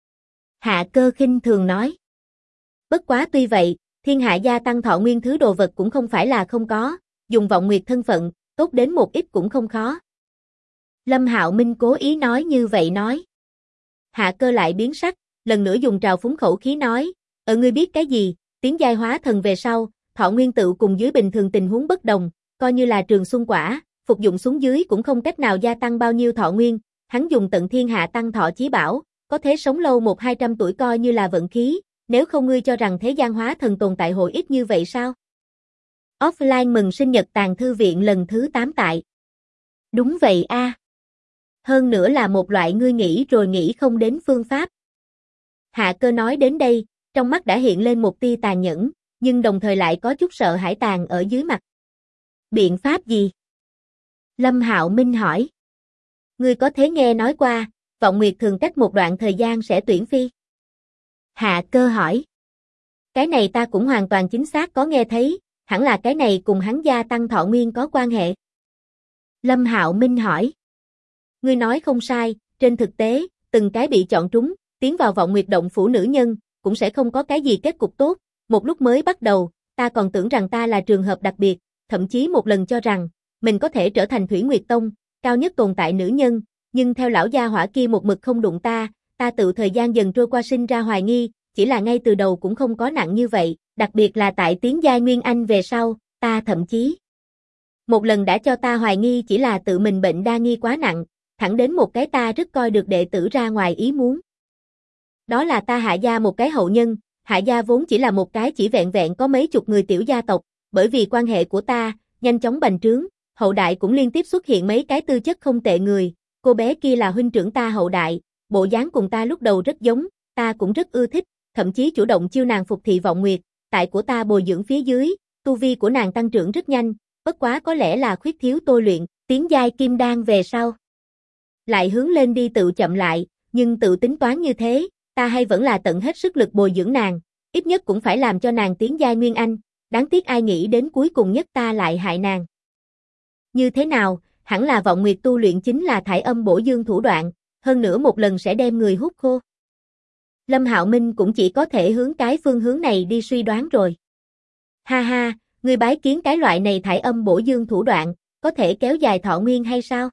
Hạ Cơ khinh thường nói. Bất quá tuy vậy, thiên hạ gia tăng thọ nguyên thứ đồ vật cũng không phải là không có, dùng Vọng Nguyệt thân phận, tốt đến một ít cũng không khó. Lâm Hạo Minh cố ý nói như vậy nói. Hạ Cơ lại biến sắc, lần nữa dùng trào phúng khẩu khí nói, ngươi biết cái gì, tiến giai hóa thần về sau, thọ nguyên tự cùng dưới bình thường tình huống bất đồng, coi như là trường xuân quả, phục dụng xuống dưới cũng không cách nào gia tăng bao nhiêu thọ nguyên, hắn dùng tận thiên hạ tăng thọ chí bảo, có thể sống lâu 100-200 tuổi coi như là vận khí, nếu không ngươi cho rằng thế gian hóa thần tồn tại hội ít như vậy sao? Offline mừng sinh nhật Tàng Thư Viện lần thứ 8 tại. Đúng vậy a. Hơn nữa là một loại ngươi nghĩ rồi nghĩ không đến phương pháp. Hạ Cơ nói đến đây, trong mắt đã hiện lên một tia tàn nhẫn, nhưng đồng thời lại có chút sợ hãi tàn ở dưới mặt. Biện pháp gì? Lâm Hạo Minh hỏi. Ngươi có thể nghe nói qua, Vọng Nguyệt thường cách một đoạn thời gian sẽ tuyển phi. Hạ Cơ hỏi. Cái này ta cũng hoàn toàn chính xác có nghe thấy, hẳn là cái này cùng hắn gia tăng thọ nguyên có quan hệ. Lâm Hạo Minh hỏi. Ngươi nói không sai, trên thực tế, từng cái bị chọn trúng, tiến vào Vọng Nguyệt động phủ nữ nhân, cũng sẽ không có cái gì kết cục tốt, một lúc mới bắt đầu, ta còn tưởng rằng ta là trường hợp đặc biệt, thậm chí một lần cho rằng, mình có thể trở thành Thủy Nguyệt Tông, cao nhất tồn tại nữ nhân, nhưng theo lão gia hỏa kia một mực không đụng ta tự thời gian dần trôi qua sinh ra hoài nghi, chỉ là ngay từ đầu cũng không có nặng như vậy, đặc biệt là tại tiến giai Nguyên Anh về sau, ta thậm chí một lần đã cho ta hoài nghi chỉ là tự mình bệnh đa nghi quá nặng, thẳng đến một cái ta rất coi được đệ tử ra ngoài ý muốn. Đó là ta Hạ gia một cái hậu nhân, Hạ gia vốn chỉ là một cái chỉ vẹn vẹn có mấy chục người tiểu gia tộc, bởi vì quan hệ của ta, nhanh chóng bành trướng, hậu đại cũng liên tiếp xuất hiện mấy cái tư chất không tệ người, cô bé kia là huynh trưởng ta hậu đại, bộ dáng cùng ta lúc đầu rất giống, ta cũng rất ưa thích, thậm chí chủ động chiêu nàng phục thị Vọng Nguyệt, tại của ta bồi dưỡng phía dưới, tu vi của nàng tăng trưởng rất nhanh, bất quá có lẽ là khuyết thiếu tôi luyện, tiến giai kim đan về sau. Lại hướng lên đi tự chậm lại, nhưng tự tính toán như thế, ta hay vẫn là tận hết sức lực bồi dưỡng nàng, ít nhất cũng phải làm cho nàng tiến giai Nguyên Anh, đáng tiếc ai nghĩ đến cuối cùng nhất ta lại hại nàng. Như thế nào, hẳn là vọng nguyệt tu luyện chính là thải âm bổ dương thủ đoạn, hơn nữa một lần sẽ đem người hút khô. Lâm Hạo Minh cũng chỉ có thể hướng cái phương hướng này đi suy đoán rồi. Ha ha, ngươi bái kiến cái loại này thải âm bổ dương thủ đoạn, có thể kéo dài thọ nguyên hay sao?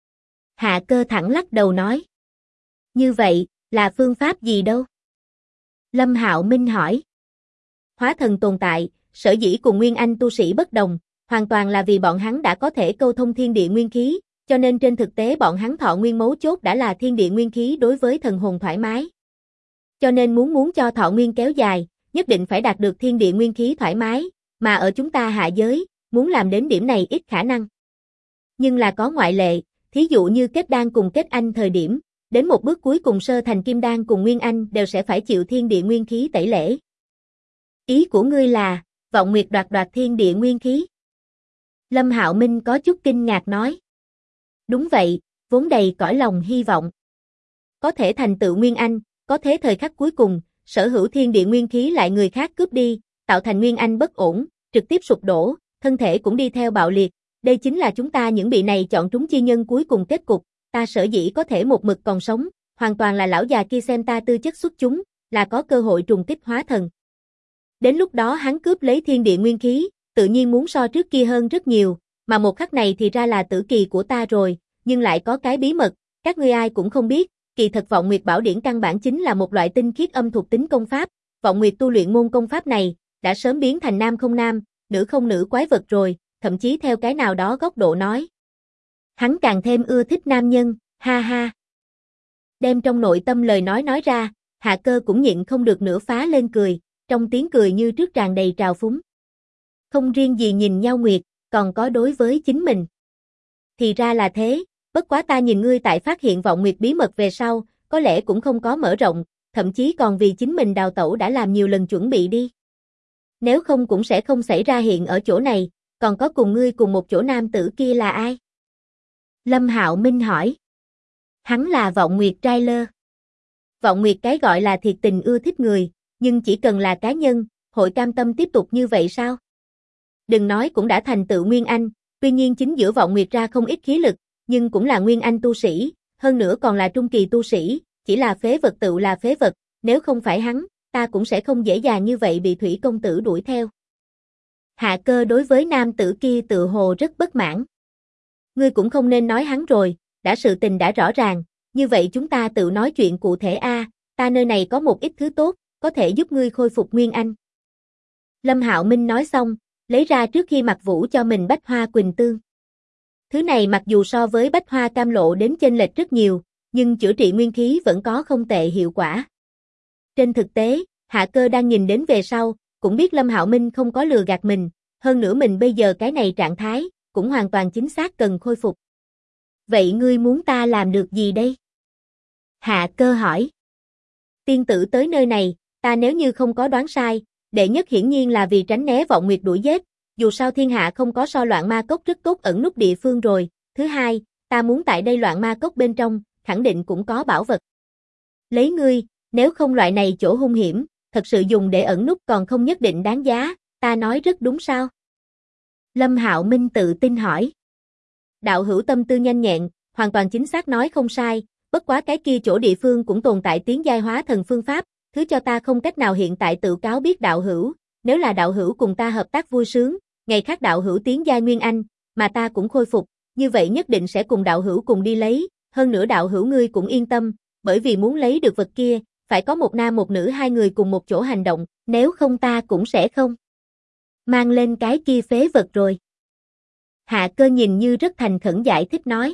Hạ Cơ thẳng lắc đầu nói. Như vậy, là phương pháp gì đâu? Lâm Hạo Minh hỏi. Hóa thần tồn tại, sở dĩ cùng Nguyên Anh tu sĩ bất đồng, hoàn toàn là vì bọn hắn đã có thể câu thông thiên địa nguyên khí, cho nên trên thực tế bọn hắn thọ nguyên mấu chốt đã là thiên địa nguyên khí đối với thần hồn thoải mái. Cho nên muốn cho thọ nguyên kéo dài, nhất định phải đạt được thiên địa nguyên khí thoải mái, mà ở chúng ta hạ giới, muốn làm đến điểm này ít khả năng. Nhưng là có ngoại lệ, thí dụ như kết đan cùng kết anh thời điểm, đến một bước cuối cùng sơ thành kim đan cùng nguyên anh đều sẽ phải chịu thiên địa nguyên khí tẩy lễ. Ý của ngươi là, vọng nguyệt đoạt thiên địa nguyên khí. Lâm Hạo Minh có chút kinh ngạc nói. Đúng vậy, vốn đầy cõi lòng hy vọng. Có thể thành tựu nguyên anh, có thế thời khắc cuối cùng, sở hữu thiên địa nguyên khí lại người khác cướp đi, tạo thành nguyên anh bất ổn, trực tiếp sụp đổ, thân thể cũng đi theo bạo liệt. Đây chính là chúng ta những bị này chọn trúng chi nhân cuối cùng kết cục, ta sở dĩ có thể một mực còn sống, hoàn toàn là lão già kia xem ta tư chất xuất chúng, là có cơ hội trùng kích hóa thần. Đến lúc đó hắn cướp lấy thiên địa nguyên khí, tự nhiên muốn so trước kia hơn rất nhiều, mà một khắc này thì ra là tử kỳ của ta rồi, nhưng lại có cái bí mật, các ngươi ai cũng không biết, kỳ thật Vọng Nguyệt Bảo Điển căn bản chính là một loại tinh khiết âm thuộc tính công pháp, Vọng Nguyệt tu luyện môn công pháp này, đã sớm biến thành nam không nam, nữ không nữ quái vật rồi, thậm chí theo cái nào đó góc độ nói. Hắn càng thêm ưa thích nam nhân, ha ha. Đem trong nội tâm lời nói ra, Hạ Cơ cũng nhịn không được nữa phá lên cười, trong tiếng cười như trước tràn đầy trào phúng. Không riêng gì nhìn nhau Nguyệt, còn có đối với chính mình. Thì ra là thế, bất quá ta nhìn ngươi tại phát hiện Vọng Nguyệt bí mật về sau, có lẽ cũng không có mở rộng, thậm chí còn vì chính mình đào tẩu đã làm nhiều lần chuẩn bị đi. Nếu không cũng sẽ không xảy ra hiện ở chỗ này, còn có cùng ngươi cùng một chỗ nam tử kia là ai? Lâm Hạo Minh hỏi. Hắn là Vọng Nguyệt trai lơ. Vọng Nguyệt cái gọi là thiệt tình ưa thích người, nhưng chỉ cần là cá nhân, hội cam tâm tiếp tục như vậy sao? Đừng nói cũng đã thành tựu Nguyên Anh, tuy nhiên chính giữa Vọng Nguyệt ra không ít khí lực, nhưng cũng là Nguyên Anh tu sĩ, hơn nữa còn là trung kỳ tu sĩ, chỉ là phế vật tựu là phế vật, nếu không phải hắn, ta cũng sẽ không dễ dàng như vậy bị Thủy công tử đuổi theo. Hạ Cơ đối với nam tử kia tự hồ rất bất mãn. Ngươi cũng không nên nói hắn rồi, đã sự tình đã rõ ràng, như vậy chúng ta tự nói chuyện cụ thể a, ta nơi này có một ít thứ tốt, có thể giúp ngươi khôi phục Nguyên Anh. Lâm Hạo Minh nói xong, lấy ra trước khi mặc vũ cho mình Bách Hoa Quỳnh Tương. Thứ này mặc dù so với Bách Hoa Cam Lộ đến chênh lệch rất nhiều, nhưng chữa trị nguyên khí vẫn có không tệ hiệu quả. Trên thực tế, Hạ Cơ đang nhìn đến về sau, cũng biết Lâm Hạo Minh không có lừa gạt mình, hơn nữa mình bây giờ cái này trạng thái, cũng hoàn toàn chính xác cần khôi phục. Vậy ngươi muốn ta làm được gì đây? Hạ Cơ hỏi. Tiên tử tới nơi này, ta nếu như không có đoán sai, đệ nhất hiển nhiên là vì tránh né Vọng Nguyệt đuổi giết, dù sao thiên hạ không có so loạn ma cốc rất tốt ẩn núp địa phương rồi. Thứ hai, ta muốn tại đây loạn ma cốc bên trong, khẳng định cũng có bảo vật. Lấy ngươi, nếu không loại này chỗ hung hiểm, thật sự dùng để ẩn núp còn không nhất định đáng giá, ta nói rất đúng sao? Lâm Hạo Minh tự tin hỏi. Đạo hữu tâm tư nhanh nhẹn, hoàn toàn chính xác nói không sai, bất quá cái kia chỗ địa phương cũng tồn tại tiến giai hóa thần phương pháp, thứ cho ta không cách nào hiện tại tự cáo biết đạo hữu, nếu là đạo hữu cùng ta hợp tác vui sướng, ngày khác đạo hữu tiến giai Nguyên Anh, mà ta cũng khôi phục, như vậy nhất định sẽ cùng đạo hữu cùng đi lấy, hơn nữa đạo hữu ngươi cũng yên tâm, bởi vì muốn lấy được vật kia, phải có một nam một nữ hai người cùng một chỗ hành động, nếu không ta cũng sẽ không mang lên cái kia phế vật rồi. Hạ Cơ nhìn như rất thành khẩn giải thích nói.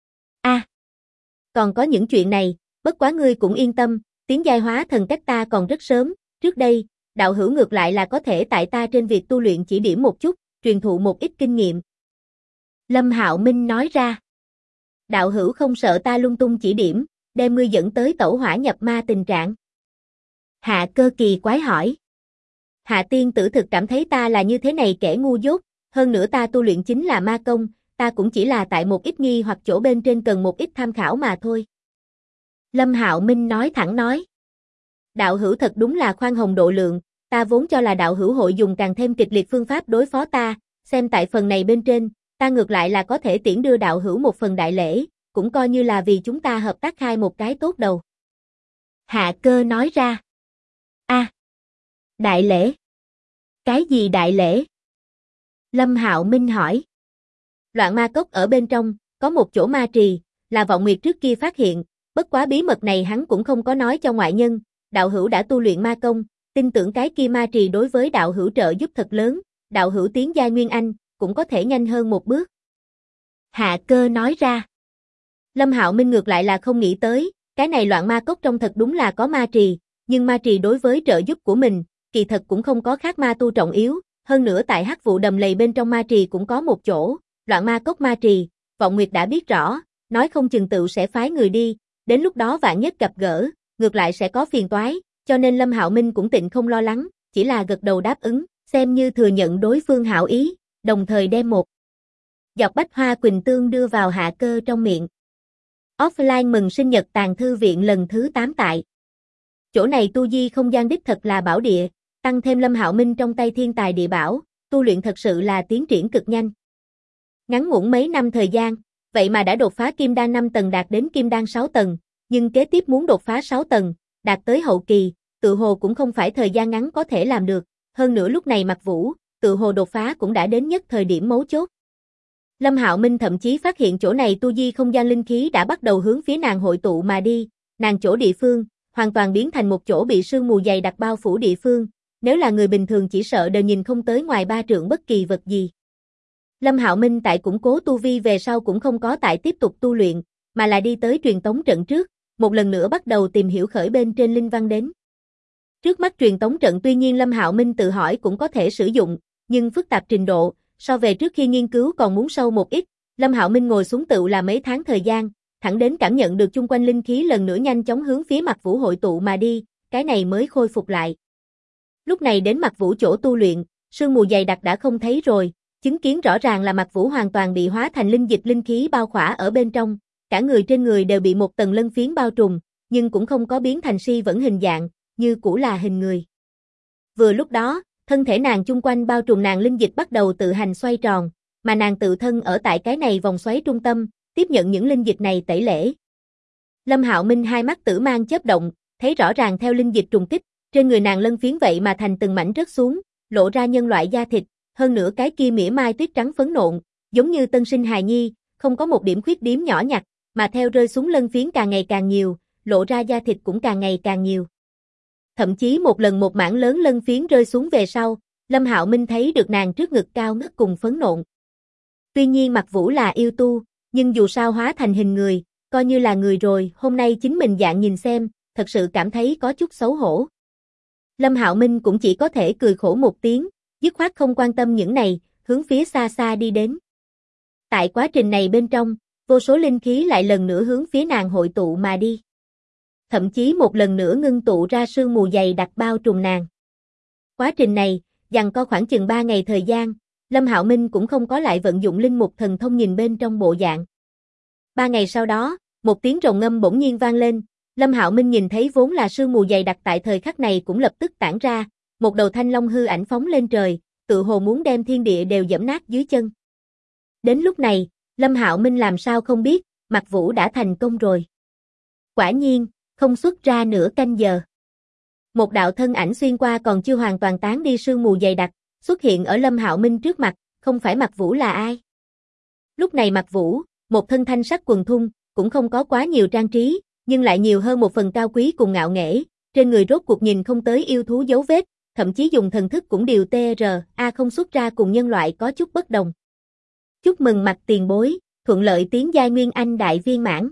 Còn có những chuyện này, bất quá ngươi cũng yên tâm, tiến giai hóa thần cách ta còn rất sớm, trước đây, đạo hữu ngược lại là có thể tại ta trên việc tu luyện chỉ điểm một chút, truyền thụ một ít kinh nghiệm. Lâm Hạo Minh nói ra. Đạo hữu không sợ ta lung tung chỉ điểm, đem ngươi dẫn tới tẩu hỏa nhập ma tình trạng. Hạ Cơ kỳ quái hỏi. Hạ tiên tử thực cảm thấy ta là như thế này kẻ ngu dốt, hơn nữa ta tu luyện chính là ma công, ta cũng chỉ là tại một ít nghi hoặc chỗ bên trên cần một ít tham khảo mà thôi. Lâm Hạo Minh nói thẳng nói. Đạo hữu thật đúng là khoan hồng độ lượng, ta vốn cho là đạo hữu hội dùng càng thêm kịch liệt phương pháp đối phó ta, xem tại phần này bên trên, Ta ngược lại là có thể tiễn đưa đạo hữu một phần đại lễ, cũng coi như là vì chúng ta hợp tác khai một cái tốt đầu. Hạ Cơ nói ra. Đại lễ? Cái gì đại lễ? Lâm Hạo Minh hỏi. Loạn ma cốc ở bên trong, có một chỗ ma trì, là Vọng Nguyệt trước kia phát hiện, bất quá bí mật này hắn cũng không có nói cho ngoại nhân, đạo hữu đã tu luyện ma công, tin tưởng cái kia ma trì đối với đạo hữu trợ giúp thật lớn, đạo hữu tiến giai Nguyên Anh, cũng có thể nhanh hơn một bước. Hạ Cơ nói ra. Lâm Hạo Minh ngược lại là không nghĩ tới, cái này loạn ma cốc trong thật đúng là có ma trì, nhưng ma trì đối với trợ giúp của mình, kỳ thật cũng không có khác ma tu trọng yếu, hơn nữa tại hắc vụ đầm lầy bên trong ma trì cũng có một chỗ, loạn ma cốc ma trì, Vọng Nguyệt đã biết rõ, nói không chừng tựu sẽ phái người đi, đến lúc đó vạn nhất gặp gỡ, ngược lại sẽ có phiền toái, cho nên Lâm Hạo Minh cũng tịnh không lo lắng, chỉ là gật đầu đáp ứng, xem như thừa nhận đối phương hảo ý, đồng thời đem một giọt bách hoa quỳnh tương đưa vào Hạ Cơ trong miệng. Offline mừng sinh nhật Tàng Thư Viện lần thứ 8 tại. Chỗ này tu di không gian đích thật là bảo địa, tăng thêm Lâm Hạo Minh trong tay thiên tài địa bảo, tu luyện thật sự là tiến triển cực nhanh. Ngắn ngủn mấy năm thời gian, vậy mà đã đột phá kim đan 5 tầng đạt đến kim đan 6 tầng, nhưng kế tiếp muốn đột phá 6 tầng, đạt tới hậu kỳ, tự hồ cũng không phải thời gian ngắn có thể làm được, hơn nữa lúc này Mạc Vũ, tự hồ đột phá cũng đã đến nhất thời điểm mấu chốt. Lâm Hạo Minh thậm chí phát hiện chỗ này tu di không gian linh khí đã bắt đầu hướng phía nàng hội tụ mà đi, nàng chỗ địa phương, hoàn toàn biến thành một chỗ bị sương mù dày đặc bao phủ địa phương, nếu là người bình thường chỉ sợ đều nhìn không tới ngoài 3 trượng bất kỳ vật gì. Lâm Hạo Minh tại củng cố tu vi về sau cũng không có tại tiếp tục tu luyện, mà là đi tới truyền tống trận trước, một lần nữa bắt đầu tìm hiểu khởi bên trên linh văn đến. Trước mắt truyền tống trận tuy nhiên Lâm Hạo Minh tự hỏi cũng có thể sử dụng, nhưng phức tạp trình độ, so về trước khi nghiên cứu còn muốn sâu một ít, Lâm Hạo Minh ngồi xuống tựu là mấy tháng thời gian, thẳng đến cảm nhận được chung quanh linh khí lần nữa nhanh chóng hướng phía Mạc Vũ hội tụ mà đi, cái này mới khôi phục lại. Lúc này đến Mạc Vũ chỗ tu luyện, sương mù dày đặc đã không thấy rồi, chứng kiến rõ ràng là Mạc Vũ hoàn toàn bị hóa thành linh dịch linh khí bao khỏa ở bên trong, cả người trên người đều bị một tầng lân phiến bao trùm, nhưng cũng không có biến thành si vẫn hình dạng, như cũ là hình người. Vừa lúc đó, thân thể nàng chung quanh bao trùm nàng linh dịch bắt đầu tự hành xoay tròn, mà nàng tự thân ở tại cái này vòng xoáy trung tâm, tiếp nhận những linh dịch này tẩy lễ. Lâm Hạo Minh hai mắt tử mang chớp động, thấy rõ ràng theo linh dịch trùng kích, trên người nàng lân phiến vậy mà thành từng mảnh rớt xuống, lộ ra nhân loại da thịt, hơn nữa cái kia mỉa mai tuyết trắng phấn nộn, giống như tân sinh hài nhi, không có một điểm khuyết điểm nhỏ nhặt, mà theo rơi xuống lân phiến càng ngày càng nhiều, lộ ra da thịt cũng càng ngày càng nhiều. Thậm chí một lần một mảng lớn lân phiến rơi xuống về sau, Lâm Hạo Minh thấy được nàng trước ngực cao ngất cùng phấn nộn. Tuy nhiên Mạc Vũ là yêu tu, nhưng dù sao hóa thành hình người, coi như là người rồi, hôm nay chính mình dạng nhìn xem, thật sự cảm thấy có chút xấu hổ. Lâm Hạo Minh cũng chỉ có thể cười khổ một tiếng, dứt khoát không quan tâm những này, hướng phía xa xa đi đến. Tại quá trình này bên trong, vô số linh khí lại lần nữa hướng phía nàng hội tụ mà đi. Thậm chí một lần nữa ngưng tụ ra sương mù dày đặc bao trùm nàng. Quá trình này, giằng co khoảng chừng 3 ngày thời gian, Lâm Hạo Minh cũng không có lại vận dụng linh mục thần thông nhìn bên trong bộ dạng. 3 ngày sau đó, một tiếng rồng ngâm bỗng nhiên vang lên, Lâm Hạo Minh nhìn thấy vốn là sương mù dày đặc tại thời khắc này cũng lập tức tản ra, một đầu thanh long hư ảnh phóng lên trời, tự hồ muốn đem thiên địa đều giẫm nát dưới chân. Đến lúc này, Lâm Hạo Minh làm sao không biết, Mạc Vũ đã thành công rồi. Quả nhiên, không xuất ra nửa canh giờ. Một đạo thân ảnh xuyên qua còn chưa hoàn toàn tán đi sương mù dày đặc, xuất hiện ở Lâm Hạo Minh trước mặt, không phải Mạc Vũ là ai? Lúc này Mạc Vũ, một thân thanh sắc quần thun, cũng không có quá nhiều trang trí, nhưng lại nhiều hơn một phần cao quý cùng ngạo nghễ, trên người rốt cuộc nhìn không tới yêu thú dấu vết, thậm chí dùng thần thức cũng điều TRA không xuất ra cùng nhân loại có chút bất đồng. Chúc mừng Mạc tiền bối, thuận lợi tiến giai Nguyên Anh đại viên mãn.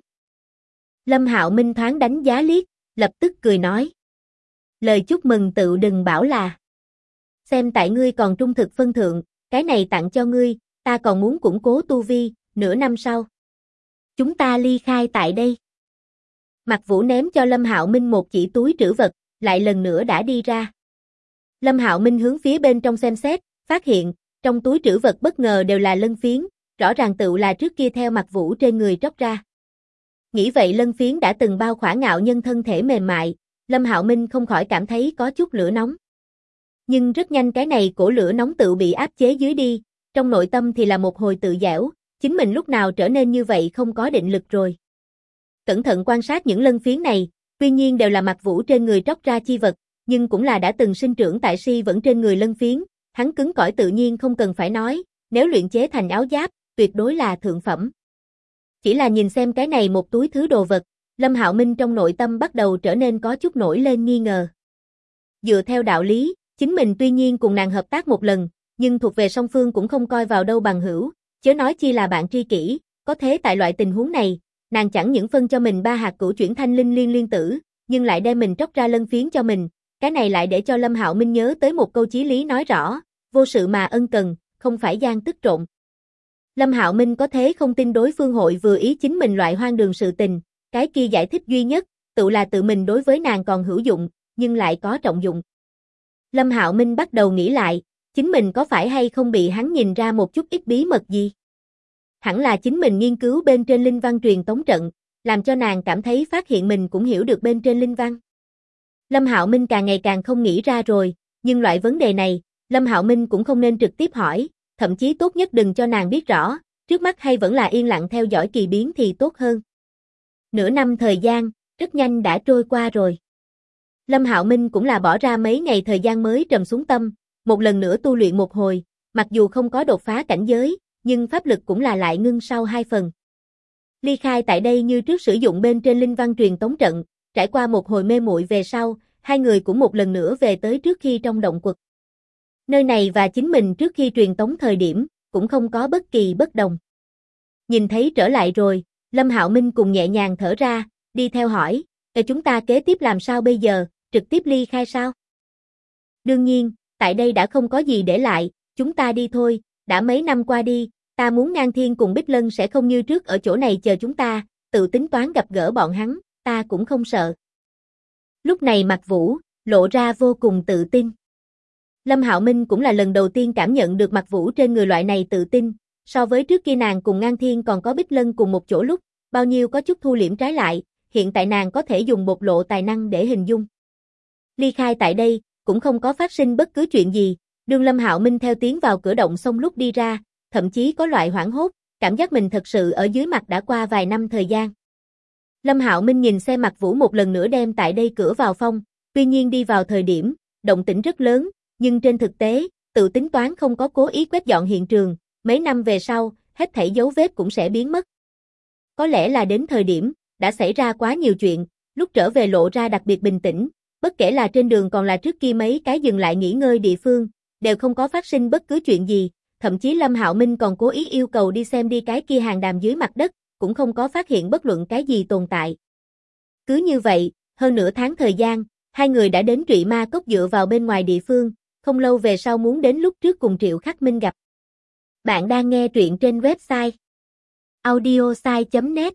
Lâm Hạo Minh thoáng đánh giá liếc, lập tức cười nói. Lời chúc mừng tự đừng bảo là. Xem tại ngươi còn trung thực phân thượng, cái này tặng cho ngươi, ta còn muốn củng cố tu vi, nửa năm sau. Chúng ta ly khai tại đây. Mạc Vũ ném cho Lâm Hạo Minh một chỉ túi trữ vật, lại lần nữa đã đi ra. Lâm Hạo Minh hướng phía bên trong xem xét, phát hiện, trong túi trữ vật bất ngờ đều là lân phiến, rõ ràng tựu là trước kia theo Mạc Vũ trên người tróc ra. Nghĩ vậy lân phiến đã từng bao khỏa ngạo nhân thân thể mềm mại, Lâm Hạo Minh không khỏi cảm thấy có chút lửa nóng. Nhưng rất nhanh cái này cổ lửa nóng tự bị áp chế dưới đi, trong nội tâm thì là một hồi tự giễu, chính mình lúc nào trở nên như vậy không có định lực rồi. Cẩn thận quan sát những lân phiến này, tuy nhiên đều là Mạc Vũ trên người tróc ra chi vật, nhưng cũng là đã từng sinh trưởng tại Si vẫn trên người lân phiến, hắn cứng cỏi tự nhiên không cần phải nói, nếu luyện chế thành áo giáp, tuyệt đối là thượng phẩm. Chỉ là nhìn xem cái này một túi thứ đồ vật, Lâm Hạo Minh trong nội tâm bắt đầu trở nên có chút nổi lên nghi ngờ. Dựa theo đạo lý, chính mình tuy nhiên cùng nàng hợp tác một lần, nhưng thuộc về song phương cũng không coi vào đâu bằng hữu, chớ nói chi là bạn tri kỷ, có thế tại loại tình huống này, nàng chẳng những phân cho mình 3 hạt cửu chuyển thanh linh liên liên tử, nhưng lại đem mình tróc ra lân phiến cho mình, cái này lại để cho Lâm Hạo Minh nhớ tới một câu chí lý nói rõ, vô sự mà ân cần, không phải gian tức trộn. Lâm Hạo Minh có thế không tin đối phương hội vừa ý chính mình loại hoang đường sự tình, cái kia giải thích duy nhất, tự là tự mình đối với nàng còn hữu dụng, nhưng lại có trọng dụng. Lâm Hạo Minh bắt đầu nghĩ lại, chính mình có phải hay không bị hắn nhìn ra một chút ít bí mật gì? Hẳn là chính mình nghiên cứu bên trên linh văn truyền tống trận, làm cho nàng cảm thấy phát hiện mình cũng hiểu được bên trên linh văn. Lâm Hạo Minh càng ngày càng không nghĩ ra rồi, nhưng loại vấn đề này, Lâm Hạo Minh cũng không nên trực tiếp hỏi, thậm chí tốt nhất đừng cho nàng biết rõ, trước mắt hay vẫn là yên lặng theo dõi kỳ biến thì tốt hơn. Nửa năm thời gian, rất nhanh đã trôi qua rồi. Lâm Hạo Minh cũng là bỏ ra mấy ngày thời gian mới trầm xuống tâm, một lần nữa tu luyện một hồi, mặc dù không có đột phá cảnh giới, nhưng pháp lực cũng là lại ngưng sau 2 phần. Ly khai tại đây như trước sử dụng bên trên linh văn truyền tống trận, trải qua một hồi mê muội về sau, hai người cũng một lần nữa về tới trước khi trong động quật. Nơi này và chính mình trước khi truyền tống thời điểm, cũng không có bất kỳ bất đồng. Nhìn thấy trở lại rồi, Lâm Hạo Minh cùng nhẹ nhàng thở ra, đi theo hỏi, chúng ta kế tiếp làm sao bây giờ, trực tiếp ly khai sao? Đương nhiên, tại đây đã không có gì để lại, chúng ta đi thôi, đã mấy năm qua đi, ta muốn Ngang Thiên cùng Bích Lân sẽ không như trước ở chỗ này chờ chúng ta, tự tính toán gặp gỡ bọn hắn, ta cũng không sợ. Lúc này Mạc Vũ, lộ ra vô cùng tự tin. Lâm Hạo Minh cũng là lần đầu tiên cảm nhận được Mạc Vũ trên người loại này tự tin, so với trước kia nàng cùng Ngang Thiên còn có Bích Lân cùng một chỗ lúc, bao nhiêu có chút thu liễm trái lại, hiện tại nàng có thể dùng bộc lộ tài năng để hình dung. Ly khai tại đây, cũng không có phát sinh bất cứ chuyện gì, đương Lâm Hạo Minh theo tiến vào cửa động xong lúc đi ra, thậm chí có loại hoảng hốt, cảm giác mình thật sự ở dưới mặt đã qua vài năm thời gian. Lâm Hạo Minh nhìn xem Mạc Vũ một lần nữa đem tại đây cửa vào phong, tuy nhiên đi vào thời điểm, động tĩnh rất lớn, nhưng trên thực tế, tự tính toán không có cố ý quét dọn hiện trường, mấy năm về sau, hết thảy dấu vết cũng sẽ biến mất. Có lẽ là đến thời điểm, đã xảy ra quá nhiều chuyện, lúc trở về lộ ra đặc biệt bình tĩnh, bất kể là trên đường còn là trước kia mấy cái dừng lại nghỉ ngơi địa phương, đều không có phát sinh bất cứ chuyện gì, thậm chí Lâm Hạo Minh còn cố ý yêu cầu đi xem đi cái kia hàng đàm dưới mặt đất, cũng không có phát hiện bất luận cái gì tồn tại. Cứ như vậy, hơn nửa tháng thời gian, hai người đã đến Trụy Ma Cốc dựa vào bên ngoài địa phương, không lâu về sau muốn đến lúc trước cùng Triệu Khắc Minh gặp. Bạn đang nghe truyện trên website audiosai.net.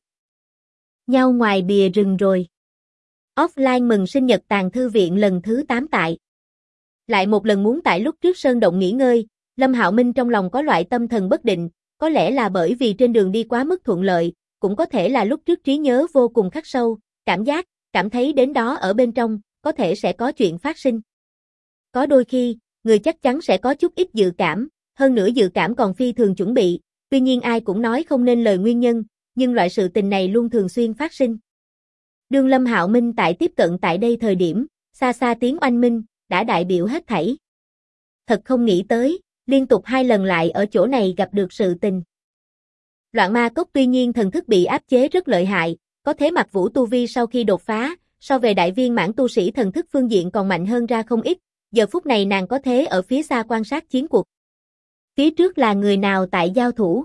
Nhau ngoài bìa rừng rồi. Offline mừng sinh nhật Tàng Thư Viện lần thứ 8 tại. Lại một lần muốn tại lúc trước sơn động nghỉ ngơi, Lâm Hạo Minh trong lòng có loại tâm thần bất định, có lẽ là bởi vì trên đường đi quá mức thuận lợi, cũng có thể là lúc trước trí nhớ vô cùng khắc sâu, cảm thấy đến đó ở bên trong, có thể sẽ có chuyện phát sinh. Có đôi khi, người chắc chắn sẽ có chút ít dự cảm, hơn nữa dự cảm còn phi thường chuẩn bị, tuy nhiên ai cũng nói không nên lời nguyên nhân, nhưng loại sự tình này luôn thường xuyên phát sinh. Đương Lâm Hạo Minh tại tiếp cận tại đây thời điểm, xa xa tiếng oanh minh, đã đại biểu hết thảy. Thật không nghĩ tới, liên tục 2 lần lại ở chỗ này gặp được sự tình. Loạn Ma Cốc tuy nhiên thần thức bị áp chế rất lợi hại, có thế Mạc Vũ tu vi sau khi đột phá, so về đại viên mãn tu sĩ thần thức phương diện còn mạnh hơn ra không ít, giờ phút này nàng có thế ở phía xa quan sát chiến cuộc. Phía trước là người nào tại giao thủ?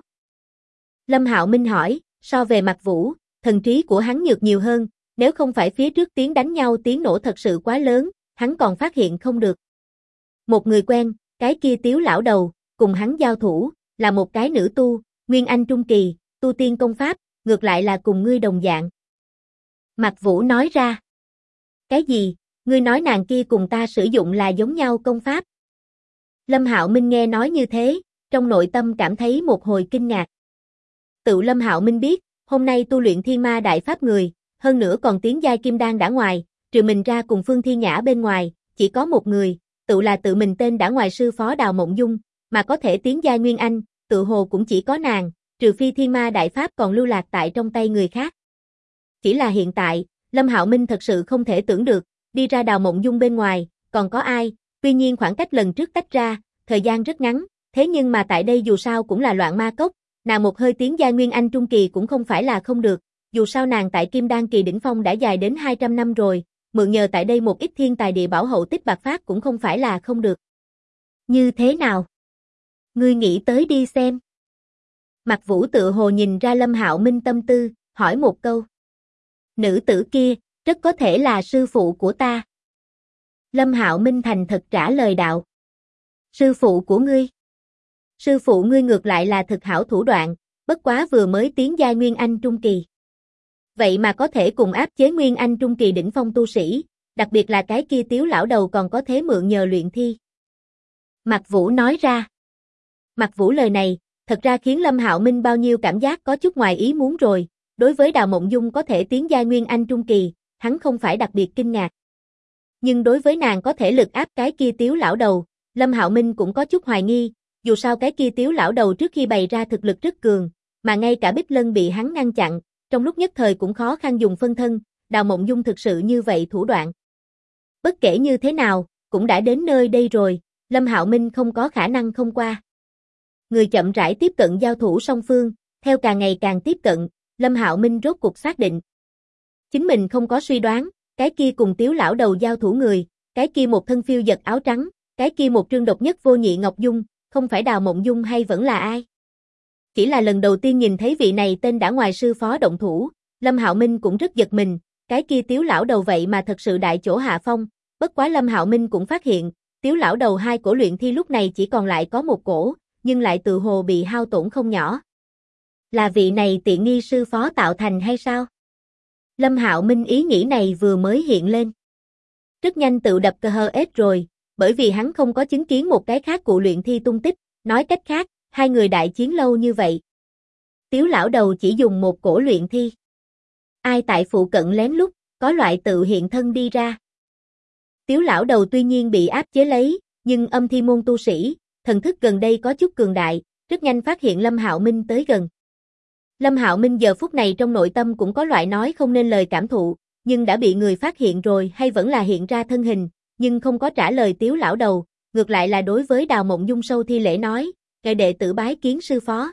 Lâm Hạo Minh hỏi, so về Mạc Vũ, thần trí của hắn nhược nhiều hơn, nếu không phải phía trước tiếng đánh nhau tiếng nổ thật sự quá lớn, hắn còn phát hiện không được. Một người quen, cái kia Tiếu lão đầu, cùng hắn giao thủ, là một cái nữ tu, Nguyên Anh trung kỳ, tu tiên công pháp, ngược lại là cùng ngươi đồng dạng. Mạc Vũ nói ra. Cái gì, ngươi nói nàng kia cùng ta sử dụng là giống nhau công pháp? Lâm Hạo Minh nghe nói như thế, trong nội tâm cảm thấy một hồi kinh ngạc. Tự Lâm Hạo Minh biết, hôm nay tu luyện Thiên Ma Đại Pháp người, hơn nữa còn tiến giai kim đan đã ngoài, trừ mình ra cùng Phương Thiên Nhã bên ngoài, chỉ có một người, tự là tự mình tên đã ngoài sư phó Đào Mộng Dung, mà có thể tiến giai Nguyên Anh, tự hồ cũng chỉ có nàng, trừ phi Thiên Ma Đại Pháp còn lưu lạc tại trong tay người khác. Chỉ là hiện tại, Lâm Hạo Minh thật sự không thể tưởng được, đi ra Đào Mộng Dung bên ngoài, còn có ai, tuy nhiên khoảng cách lần trước tách ra, thời gian rất ngắn, thế nhưng mà tại đây dù sao cũng là Loạn Ma Cốc, nàng một hơi tiến giai Nguyên Anh Trung Kỳ cũng không phải là không được, dù sao nàng tại Kim Đan Kỳ đỉnh phong đã dài đến 200 năm rồi, mượn nhờ tại đây một ít thiên tài địa bảo hậu tích bạc phát cũng không phải là không được. Như thế nào? Ngươi nghĩ tới đi xem. Mạc Vũ tự hồ nhìn ra Lâm Hạo Minh tâm tư, hỏi một câu. Nữ tử kia, rất có thể là sư phụ của ta. Lâm Hạo Minh thành thật trả lời đạo. Sư phụ của ngươi? Sư phụ ngươi ngược lại là thực hảo thủ đoạn, bất quá vừa mới tiến giai Nguyên Anh Trung Kỳ. Vậy mà có thể cùng áp chế Nguyên Anh Trung Kỳ đỉnh phong tu sĩ, đặc biệt là cái kia Tiếu lão đầu còn có thế mượn nhờ luyện thi. Mạc Vũ nói ra. Mạc Vũ lời này, thật ra khiến Lâm Hạo Minh bao nhiêu cảm giác có chút ngoài ý muốn rồi, đối với Đào Mộng Dung có thể tiến giai Nguyên Anh Trung Kỳ, hắn không phải đặc biệt kinh ngạc. Nhưng đối với nàng có thể lực áp cái kia Tiếu lão đầu, Lâm Hạo Minh cũng có chút hoài nghi, dù sao cái kia Tiếu lão đầu trước khi bày ra thực lực rất cường, mà ngay cả Bích Lân bị hắn ngăn chặn, trong lúc nhất thời cũng khó khăn dùng phân thân, Đào Mộng Dung thực sự như vậy thủ đoạn. Bất kể như thế nào, cũng đã đến nơi đây rồi, Lâm Hạo Minh không có khả năng không qua. Người chậm rãi tiếp cận giao thủ song phương, theo càng ngày càng tiếp cận, Lâm Hạo Minh rốt cuộc xác định. Chính mình không có suy đoán, cái kia cùng Tiếu lão đầu giao thủ người, cái kia một thân phiêu dật áo trắng, cái kia một trương độc nhất vô nhị Ngọc Dung, không phải Đào Mộng Dung hay vẫn là ai? Chỉ là lần đầu tiên nhìn thấy vị này tên đã ngoài sư phó động thủ, Lâm Hạo Minh cũng rất giật mình, cái kia Tiếu lão đầu vậy mà thật sự đại chỗ hạ phong, bất quá Lâm Hạo Minh cũng phát hiện, Tiếu lão đầu hai cổ luyện thi lúc này chỉ còn lại có một cổ, nhưng lại tự hồ bị hao tổn không nhỏ. Là vị này tiện nghi sư phó tạo thành hay sao? Lâm Hạo Minh ý nghĩ này vừa mới hiện lên. Rất nhanh tự đập cờ hờ ết rồi, bởi vì hắn không có chứng kiến một cái khác cụ luyện thi tung tích, nói cách khác, hai người đại chiến lâu như vậy. Tiếu lão đầu chỉ dùng một cổ luyện thi. Ai tại phụ cận lén lút, có loại tự hiện thân đi ra. Tiếu lão đầu tuy nhiên bị áp chế lấy, nhưng âm thi môn tu sĩ, thần thức gần đây có chút cường đại, rất nhanh phát hiện Lâm Hạo Minh tới gần. Lâm Hạo Minh giờ phút này trong nội tâm cũng có loại nói không nên lời cảm thụ, nhưng đã bị người phát hiện rồi hay vẫn là hiện ra thân hình, nhưng không có trả lời Tiếu lão đầu, ngược lại là đối với Đào Mộng Dung sâu thi lễ nói, kệ đệ tử bái kiến sư phó.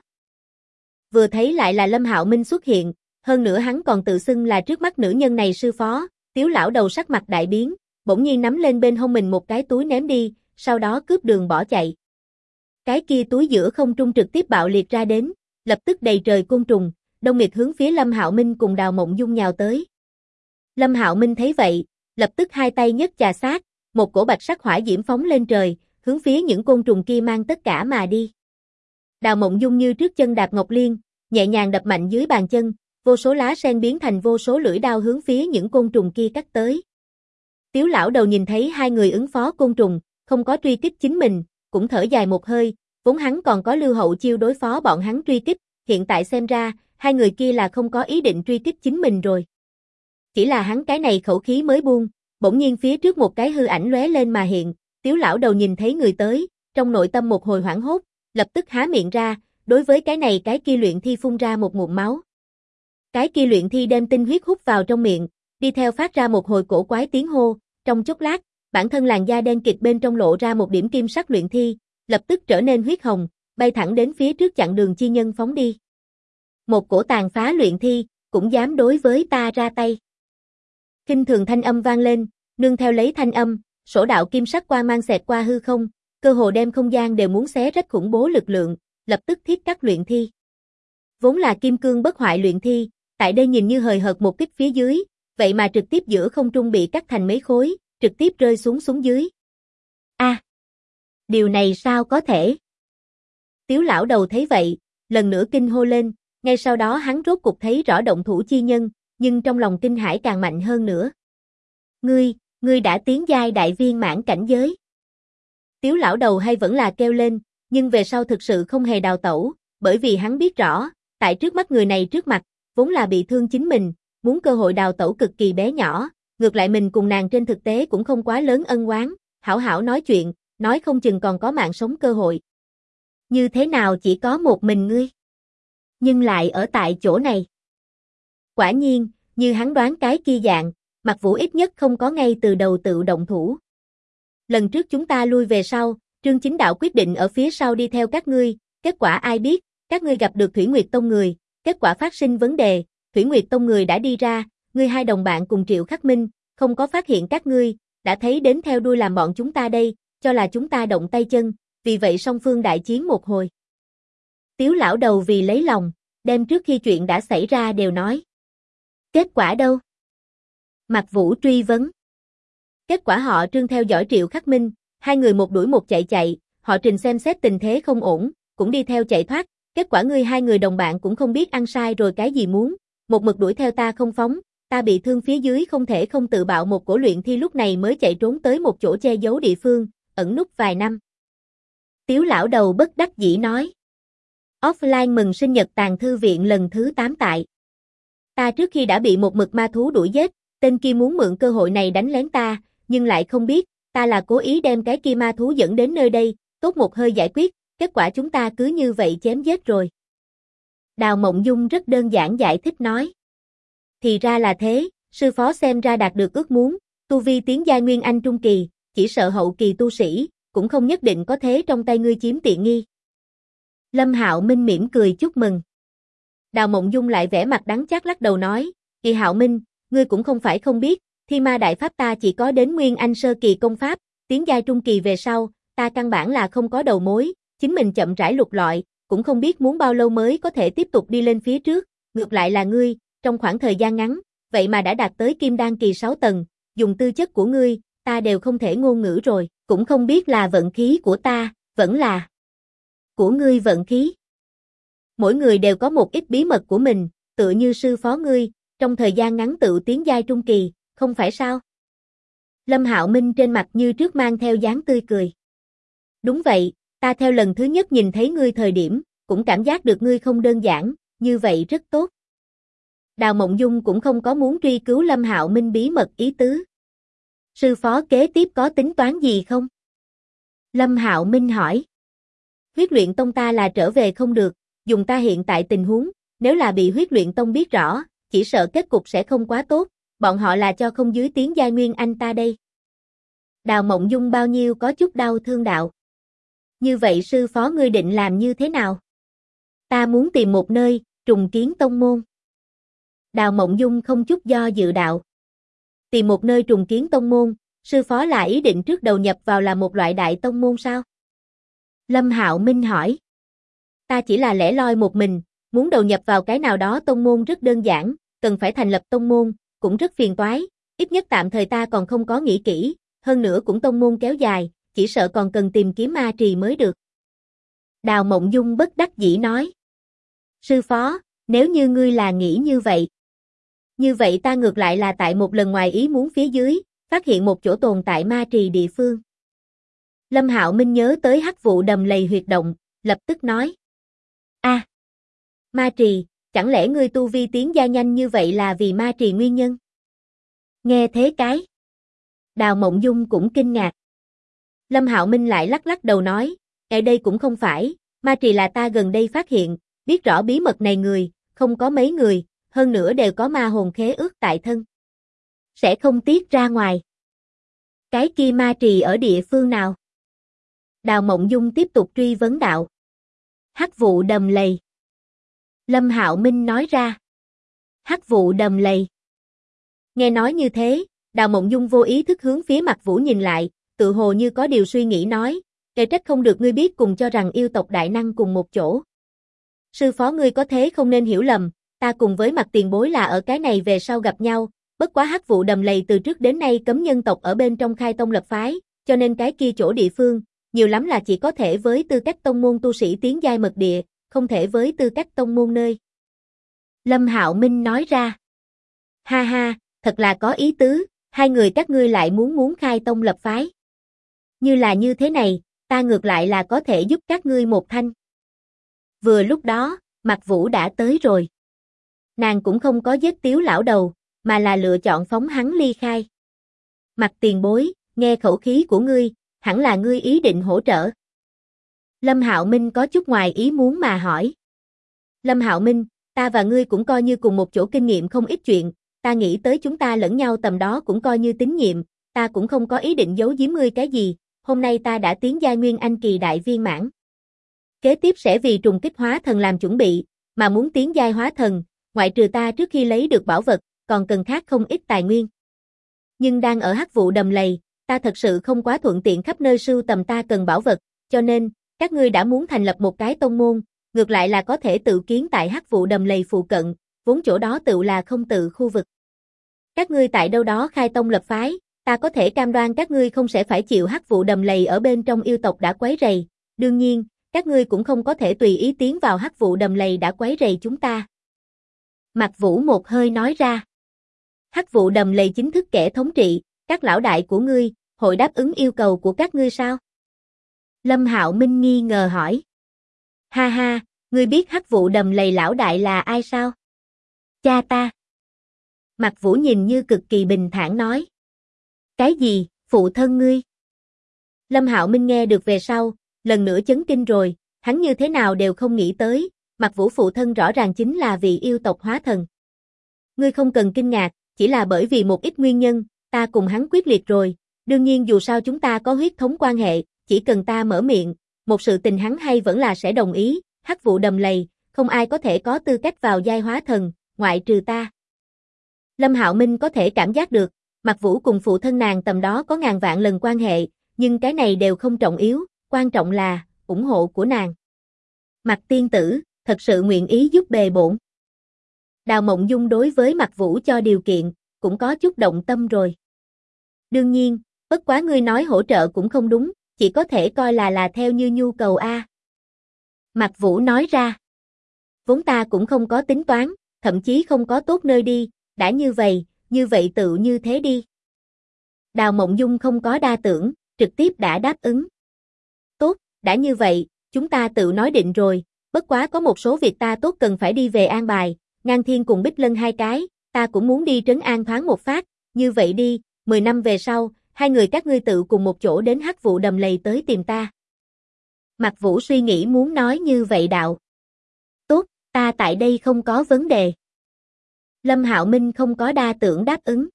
Vừa thấy lại là Lâm Hạo Minh xuất hiện, hơn nữa hắn còn tự xưng là trước mắt nữ nhân này sư phó, Tiếu lão đầu sắc mặt đại biến, bỗng nhiên nắm lên bên hông mình một cái túi ném đi, sau đó cướp đường bỏ chạy. Cái kia túi giữa không trung trực tiếp bạo liệt ra đến, lập tức đầy trời côn trùng, đông nghịt hướng phía Lâm Hạo Minh cùng Đào Mộng Dung nhào tới. Lâm Hạo Minh thấy vậy, lập tức hai tay nhấc chà sát, một cổ bạch sắc hỏa diễm phóng lên trời, hướng phía những côn trùng kia mang tất cả mà đi. Đào Mộng Dung như trước chân đạp ngọc liên, nhẹ nhàng đập mạnh dưới bàn chân, vô số lá sen biến thành vô số lưỡi đao hướng phía những côn trùng kia cắt tới. Tiếu lão đầu nhìn thấy hai người ứng phó côn trùng, không có truy kích chính mình, cũng thở dài một hơi, vốn hắn còn có lưu hậu chiêu đối phó bọn hắn truy kích, hiện tại xem ra, hai người kia là không có ý định truy kích chính mình rồi. Chỉ là hắn cái này khẩu khí mới buông, bỗng nhiên phía trước một cái hư ảnh lóe lên mà hiện, Tiếu lão đầu nhìn thấy người tới, trong nội tâm một hồi hoảng hốt, lập tức há miệng ra, đối với cái này cái kia luyện thi phun ra một ngụm máu. Cái kia luyện thi đem tinh huyết hút vào trong miệng, đi theo phát ra một hồi cổ quái tiếng hô, trong chốc lát, bản thân làn da đen kịt bên trong lộ ra một điểm kim sắc luyện thi, lập tức trở nên huyết hồng, bay thẳng đến phía trước chặn đường chi nhân phóng đi. Một cổ tàn phá luyện thi, cũng dám đối với ta ra tay. Khinh thường thanh âm vang lên, nương theo lấy thanh âm, sổ đạo kim sắc quang mang xẹt qua hư không, cơ hồ đem không gian đều muốn xé rách khủng bố lực lượng, lập tức thiết cắt luyện thi. Vốn là kim cương bất hoại luyện thi, tại đây nhìn như hời hợt một kích phía dưới, vậy mà trực tiếp giữa không trung bị cắt thành mấy khối, trực tiếp rơi xuống dưới. Điều này sao có thể? Tiếu lão đầu thấy vậy, lần nữa kinh hô lên, ngay sau đó hắn rốt cục thấy rõ động thủ chi nhân, nhưng trong lòng kinh hãi càng mạnh hơn nữa. Ngươi đã tiến giai đại viên mãn cảnh giới. Tiếu lão đầu hay vẫn là kêu lên, nhưng về sau thực sự không hề đào tẩu, bởi vì hắn biết rõ, tại trước mắt người này trước mặt, vốn là bị thương chính mình, muốn cơ hội đào tẩu cực kỳ bé nhỏ, ngược lại mình cùng nàng trên thực tế cũng không quá lớn ân oán, hảo hảo nói chuyện, nói không chừng còn có mạng sống cơ hội. Như thế nào chỉ có một mình ngươi? Nhưng lại ở tại chỗ này. Quả nhiên, như hắn đoán cái kia dạng, Mạc Vũ ít nhất không có ngay từ đầu tự động thủ. Lần trước chúng ta lui về sau, Trương Chính Đạo quyết định ở phía sau đi theo các ngươi, kết quả ai biết, các ngươi gặp được Thủy Nguyệt Tông người, kết quả phát sinh vấn đề, Thủy Nguyệt Tông người đã đi ra, ngươi hai đồng bạn cùng Triệu Khắc Minh, không có phát hiện các ngươi, đã thấy đến theo đuôi làm bọn chúng ta đây, cho là chúng ta động tay chân, vì vậy song phương đại chiến một hồi. Tiếu lão đầu vì lấy lòng, đem trước khi chuyện đã xảy ra đều nói. Kết quả đâu? Mạc Vũ truy vấn. Kết quả họ Trương theo dõi Triệu Khắc Minh, hai người một đuổi một chạy, họ Trình xem xét tình thế không ổn, cũng đi theo chạy thoát, kết quả ngươi hai người đồng bạn cũng không biết ăn sai rồi cái gì muốn, một mực đuổi theo ta không phóng, ta bị thương phía dưới không thể không tự bạo một cổ luyện thi lúc này mới chạy trốn tới một chỗ che giấu địa phương, ẩn núp vài năm. Tiếu lão đầu bất đắc dĩ nói. Offline mừng sinh nhật tàng thư viện lần thứ 8 tại. Ta trước khi đã bị một mực ma thú đuổi giết, tên kia muốn mượn cơ hội này đánh lén ta, nhưng lại không biết, ta là cố ý đem cái kia ma thú dẫn đến nơi đây, tốt một hơi giải quyết, kết quả chúng ta cứ như vậy chém giết rồi. Đào Mộng Dung rất đơn giản giải thích nói. Thì ra là thế, sư phó xem ra đạt được ước muốn, tu vi tiến giai Nguyên Anh Trung Kỳ, chỉ sợ hậu kỳ tu sĩ, cũng không nhất định có thế trong tay ngươi chiếm tiện nghi. Lâm Hạo Minh mỉm cười chúc mừng. Đào Mộng Dung lại vẻ mặt đắng chát lắc đầu nói, Kỳ Hạo Minh, ngươi cũng không phải không biết, Thi Ma Đại Pháp ta chỉ có đến Nguyên Anh Sơ Kỳ công pháp, tiến giai Trung Kỳ về sau, ta căn bản là không có đầu mối, chính mình chậm rãi lục lọi, cũng không biết muốn bao lâu mới có thể tiếp tục đi lên phía trước, ngược lại là ngươi, trong khoảng thời gian ngắn, vậy mà đã đạt tới Kim Đan Kỳ 6 tầng, dùng tư chất của ngươi, ta đều không thể ngôn ngữ rồi, cũng không biết là vận khí của ta, vẫn là của ngươi vận khí. Mỗi người đều có một ít bí mật của mình, tựa như sư phó ngươi, trong thời gian ngắn tự tiến giai Trung Kỳ, không phải sao? Lâm Hạo Minh trên mặt như trước mang theo dáng tươi cười. Đúng vậy, ta theo lần thứ nhất nhìn thấy ngươi thời điểm, cũng cảm giác được ngươi không đơn giản, như vậy rất tốt. Đào Mộng Dung cũng không có muốn truy cứu Lâm Hạo Minh bí mật ý tứ. Sư phó kế tiếp có tính toán gì không? Lâm Hạo Minh hỏi. Huyết luyện tông ta là trở về không được, dùng ta hiện tại tình huống, nếu là bị huyết luyện tông biết rõ, chỉ sợ kết cục sẽ không quá tốt, bọn họ là cho không dưới tiến giai Nguyên Anh ta đây. Đào Mộng Dung bao nhiêu có chút đau thương đạo. Như vậy sư phó ngươi định làm như thế nào? Ta muốn tìm một nơi, trùng kiến tông môn. Đào Mộng Dung không chút do dự đạo. Tìm một nơi trùng kiến tông môn, sư phó là ý định trước đầu nhập vào là một loại đại tông môn sao? Lâm Hạo Minh hỏi. Ta chỉ là lẻ loi một mình, muốn đầu nhập vào cái nào đó tông môn rất đơn giản, cần phải thành lập tông môn, cũng rất phiền toái, ít nhất tạm thời ta còn không có nghĩ kỹ, hơn nữa cũng tông môn kéo dài, chỉ sợ còn cần tìm kiếm ma trì mới được. Đào Mộng Dung bất đắc dĩ nói. Sư phó, nếu như ngươi là nghĩ như vậy ta ngược lại là tại một lần ngoài ý muốn phía dưới, phát hiện một chỗ tồn tại ma trì địa phương. Lâm Hạo Minh nhớ tới hắc vụ đầm lầy huyệt động, lập tức nói. Ma trì, chẳng lẽ ngươi tu vi tiến gia nhanh như vậy là vì ma trì nguyên nhân? Nghe thế cái. Đào Mộng Dung cũng kinh ngạc. Lâm Hạo Minh lại lắc lắc đầu nói, đây cũng không phải, ma trì là ta gần đây phát hiện, biết rõ bí mật này người, không có mấy người, hơn nữa đều có ma hồn khế ước tại thân. Sẽ không tiết ra ngoài. Cái kia ma trì ở địa phương nào? Đào Mộng Dung tiếp tục truy vấn đạo. Hắc vụ đầm lầy. Lâm Hạo Minh nói ra. Hắc vụ đầm lầy. Nghe nói như thế, Đào Mộng Dung vô ý thức hướng phía Mạc Vũ nhìn lại, tự hồ như có điều suy nghĩ nói, trách không được ngươi biết cùng cho rằng yêu tộc đại năng cùng một chỗ. Sư phó ngươi có thế không nên hiểu lầm, ta cùng với Mạc tiền bối là ở cái này về sau gặp nhau, bất quá hắc vụ đầm lầy từ trước đến nay cấm nhân tộc ở bên trong khai tông lập phái, cho nên cái kia chỗ địa phương, nhiều lắm là chỉ có thể với tư cách tông môn tu sĩ tiến giai mật địa, không thể với tư cách tông môn nơi. Lâm Hạo Minh nói ra. Ha ha, thật là có ý tứ, hai người các ngươi lại muốn khai tông lập phái. Như là như thế này, ta ngược lại là có thể giúp các ngươi một thanh. Vừa lúc đó, Mạc Vũ đã tới rồi. Nàng cũng không có giết Tiếu lão đầu, mà là lựa chọn phóng hắn ly khai. Mạc tiền bối, nghe khẩu khí của ngươi, hẳn là ngươi ý định hỗ trợ. Lâm Hạo Minh có chút ngoài ý muốn mà hỏi. Lâm Hạo Minh, ta và ngươi cũng coi như cùng một chỗ kinh nghiệm không ít chuyện, ta nghĩ tới chúng ta lẫn nhau tầm đó cũng coi như tín nhiệm, ta cũng không có ý định giấu giếm ngươi cái gì, hôm nay ta đã tiến giai Nguyên Anh kỳ đại viên mãn. Kế tiếp sẽ vì trùng kích hóa thần làm chuẩn bị, mà muốn tiến giai hóa thần, ngoại trừ ta trước khi lấy được bảo vật, còn cần khác không ít tài nguyên. Nhưng đang ở Hắc Vụ Đầm Lầy, ta thật sự không quá thuận tiện khắp nơi sưu tầm ta cần bảo vật, cho nên, các ngươi đã muốn thành lập một cái tông môn, ngược lại là có thể tự kiến tại Hắc Vụ Đầm Lầy phụ cận, vốn chỗ đó tự là không tự khu vực. Các ngươi tại đâu đó khai tông lập phái, ta có thể cam đoan các ngươi không sẽ phải chịu Hắc Vụ Đầm Lầy ở bên trong yêu tộc đã quấy rầy, đương nhiên, các ngươi cũng không có thể tùy ý tiến vào Hắc Vụ Đầm Lầy đã quấy rầy chúng ta. Mạc Vũ một hơi nói ra. Hắc Vụ Đầm Lầy chính thức kẻ thống trị, các lão đại của ngươi, hội đáp ứng yêu cầu của các ngươi sao? Lâm Hạo Minh nghi ngờ hỏi. Ha ha, ngươi biết Hắc Vụ Đầm Lầy lão đại là ai sao? Cha ta. Mạc Vũ nhìn như cực kỳ bình thản nói. Cái gì, phụ thân ngươi? Lâm Hạo Minh nghe được về sau, lần nữa chấn kinh rồi, hắn như thế nào đều không nghĩ tới, Mạc Vũ phụ thân rõ ràng chính là vị yêu tộc hóa thần. Ngươi không cần kinh ngạc, chỉ là bởi vì một ít nguyên nhân, ta cùng hắn quyết liệt rồi, đương nhiên dù sao chúng ta có huyết thống quan hệ, chỉ cần ta mở miệng, một sự tình hắn hay vẫn là sẽ đồng ý, Hắc Vụ Đầm Lầy, không ai có thể có tư cách vào giai hóa thần, ngoại trừ ta. Lâm Hạo Minh có thể cảm giác được, Mạc Vũ cùng phụ thân nàng tầm đó có ngàn vạn lần quan hệ, nhưng cái này đều không trọng yếu, quan trọng là ủng hộ của nàng. Mạc tiên tử, thật sự nguyện ý giúp bề bộn. Đào Mộng Dung đối với Mạc Vũ cho điều kiện, cũng có chút động tâm rồi. Đương nhiên, bất quá ngươi nói hỗ trợ cũng không đúng, chỉ có thể coi là theo như nhu cầu a. Mạc Vũ nói ra. Vốn ta cũng không có tính toán, thậm chí không có tốt nơi đi, đã như vậy tự như thế đi. Đào Mộng Dung không có đa tưởng, trực tiếp đã đáp ứng. Tốt, đã như vậy, chúng ta tự nói định rồi, bất quá có một số việc ta tốt cần phải đi về an bài, Ngang Thiên cùng Bích Lân hai cái, ta cũng muốn đi trấn an thoáng một phát, như vậy đi, 10 năm về sau, hai người các ngươi tự cùng một chỗ đến Hắc Vụ Đầm Lầy tới tìm ta. Mạc Vũ suy nghĩ muốn nói như vậy đạo. Tốt, ta tại đây không có vấn đề. Lâm Hạo Minh không có đa tưởng đáp ứng.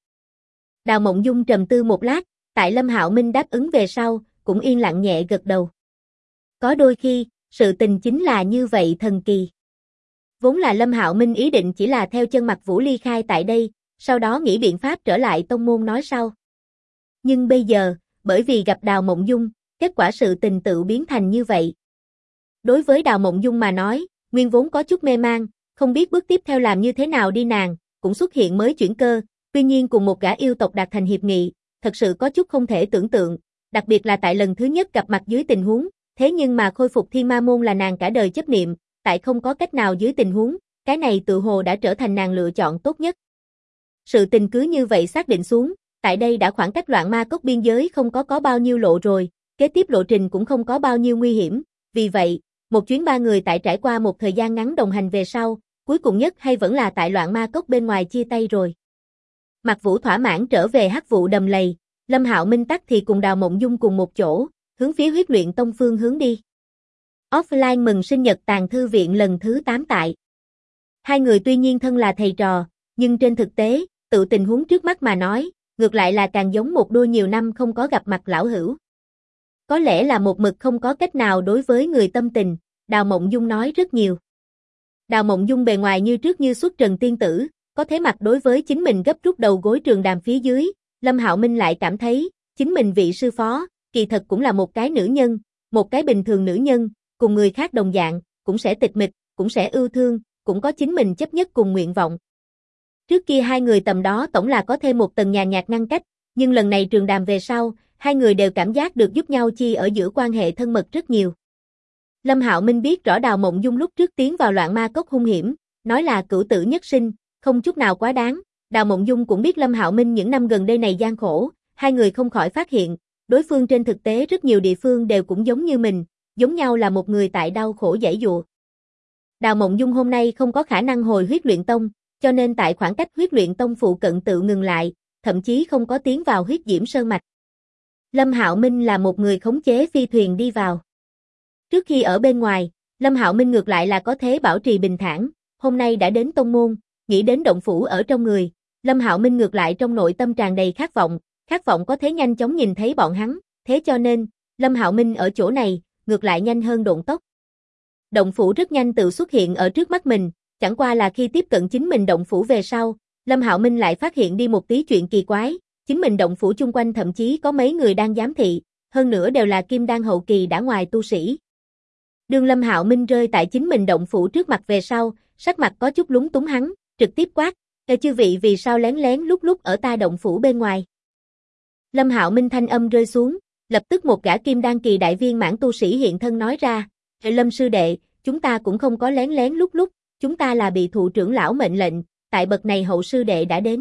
Đào Mộng Dung trầm tư một lát, tại Lâm Hạo Minh đáp ứng về sau, cũng yên lặng nhẹ gật đầu. Có đôi khi, sự tình chính là như vậy thần kỳ. Vốn là Lâm Hạo Minh ý định chỉ là theo chân Mạc Vũ ly khai tại đây, sau đó nghĩ biện pháp trở lại tông môn nói sau. Nhưng bây giờ, bởi vì gặp Đào Mộng Dung, kết quả sự tình tự biến thành như vậy. Đối với Đào Mộng Dung mà nói, nguyên vốn có chút mê mang, không biết bước tiếp theo làm như thế nào đi nàng, cũng xuất hiện mới chuyển cơ, tuy nhiên cùng một gã yêu tộc đạt thành hiệp nghị, thật sự có chút không thể tưởng tượng, đặc biệt là tại lần thứ nhất gặp mặt dưới tình huống, thế nhưng mà khôi phục Thiên Ma môn là nàng cả đời chấp niệm, tại không có cách nào dưới tình huống, cái này tự hồ đã trở thành nàng lựa chọn tốt nhất. Sự tình cứ như vậy xác định xuống, tại đây đã khoảng cách Loạn Ma Cốc biên giới không có bao nhiêu lộ rồi, kế tiếp lộ trình cũng không có bao nhiêu nguy hiểm, vì vậy, một chuyến ba người tại trải qua một thời gian ngắn đồng hành về sau, cuối cùng nhất hay vẫn là tại Loạn Ma Cốc bên ngoài chia tay rồi. Mạc Vũ thỏa mãn trở về Hắc Vụ Đầm Lầy, Lâm Hạo Minh tắc thì cùng Đào Mộng Dung cùng một chỗ, hướng phía Huyết Luyện Tông phương hướng đi. Offline mừng sinh nhật Tàng Thư Viện lần thứ 8 tại. Hai người tuy nhiên thân là thầy trò, nhưng trên thực tế, tự tình huống trước mắt mà nói, ngược lại là càng giống một đôi nhiều năm không có gặp mặt lão hữu. Có lẽ là một mực không có cách nào đối với người tâm tình, Đào Mộng Dung nói rất nhiều. Đào Mộng Dung bề ngoài như trước như xuất trần tiên tử, có thế mặt đối với chính mình gấp rút đầu gối Trường Đàm phía dưới, Lâm Hạo Minh lại cảm thấy, chính mình vị sư phó, kỳ thật cũng là một cái nữ nhân, một cái bình thường nữ nhân, cùng người khác đồng dạng, cũng sẽ tịch mịch, cũng sẽ ưu thương, cũng có chính mình chấp nhất cùng nguyện vọng. Trước kia hai người tầm đó tổng là có thêm một tầng nhàn nhạt ngăn cách, nhưng lần này Trường Đàm về sau, hai người đều cảm giác được giúp nhau chi ở giữa quan hệ thân mật rất nhiều. Lâm Hạo Minh biết rõ Đào Mộng Dung lúc trước tiến vào Loạn Ma Cốc hung hiểm, nói là cửu tử nhất sinh, không chút nào quá đáng. Đào Mộng Dung cũng biết Lâm Hạo Minh những năm gần đây này gian khổ, hai người không khỏi phát hiện, đối phương trên thực tế rất nhiều địa phương đều cũng giống như mình, giống nhau là một người tại đau khổ giãy giụa. Đào Mộng Dung hôm nay không có khả năng hồi Huyết Luyện Tông, cho nên tại khoảng cách Huyết Luyện Tông phụ cận tự ngừng lại, thậm chí không có tiến vào Huyết Diễm Sơn mạch. Lâm Hạo Minh là một người khống chế phi thuyền đi vào. Trước khi ở bên ngoài, Lâm Hạo Minh ngược lại là có thế bảo trì bình thản, hôm nay đã đến tông môn, nghĩ đến động phủ ở trong người, Lâm Hạo Minh ngược lại trong nội tâm tràn đầy khát vọng có thế nhanh chóng nhìn thấy bọn hắn, thế cho nên, Lâm Hạo Minh ở chỗ này, ngược lại nhanh hơn độn tốc. Động phủ rất nhanh tự xuất hiện ở trước mắt mình, chẳng qua là khi tiếp cận chính mình động phủ về sau, Lâm Hạo Minh lại phát hiện đi một tí chuyện kỳ quái, chính mình động phủ chung quanh thậm chí có mấy người đang giám thị, hơn nữa đều là kim đan hậu kỳ đã ngoài tu sĩ. Đương Lâm Hạo Minh rơi tại chính mình động phủ trước mặt về sau, sắc mặt có chút lúng túng hắn, trực tiếp quát, chư vị vì sao lén lén lúc ở ta động phủ bên ngoài. Lâm Hạo Minh thanh âm rơi xuống, lập tức một gã kim đan kỳ đại viên mãn tu sĩ hiện thân nói ra, Lâm sư đệ, chúng ta cũng không có lén lén lúc, chúng ta là bị thụ trưởng lão mệnh lệnh, tại bậc này hậu sư đệ đã đến.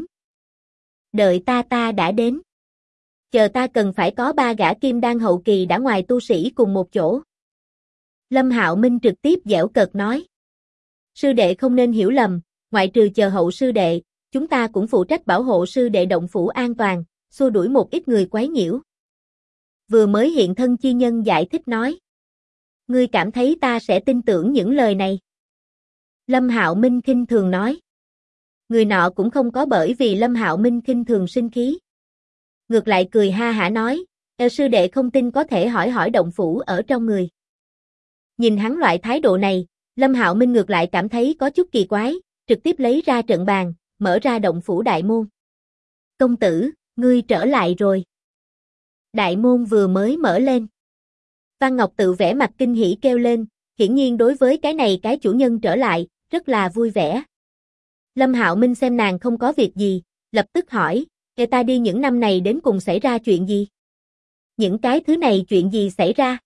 Đợi ta đã đến. Chờ ta cần phải có 3 gã kim đan hậu kỳ đã ngoài tu sĩ cùng một chỗ. Lâm Hạo Minh trực tiếp giễu cợt nói. Sư đệ không nên hiểu lầm, ngoại trừ chờ hậu sư đệ, chúng ta cũng phụ trách bảo hộ sư đệ động phủ an toàn, xua đuổi một ít người quấy nhiễu. Vừa mới hiện thân chi nhân giải thích nói. Ngươi cảm thấy ta sẽ tin tưởng những lời này? Lâm Hạo Minh khinh thường nói. Người nọ cũng không có bởi vì Lâm Hạo Minh khinh thường sinh khí. Ngược lại cười ha hả nói, sư đệ không tin có thể hỏi động phủ ở trong người. Nhìn hắn loại thái độ này, Lâm Hạo Minh ngược lại cảm thấy có chút kỳ quái, trực tiếp lấy ra trận bàn, mở ra động phủ đại môn. Công tử, ngươi trở lại rồi. Đại môn vừa mới mở lên. Văn Ngọc tự vẻ mặt kinh hỉ kêu lên, hiển nhiên đối với cái này cái chủ nhân trở lại, rất là vui vẻ. Lâm Hạo Minh xem nàng không có việc gì, lập tức hỏi, ta đi những năm này đến cùng xảy ra chuyện gì? Những cái thứ này chuyện gì xảy ra?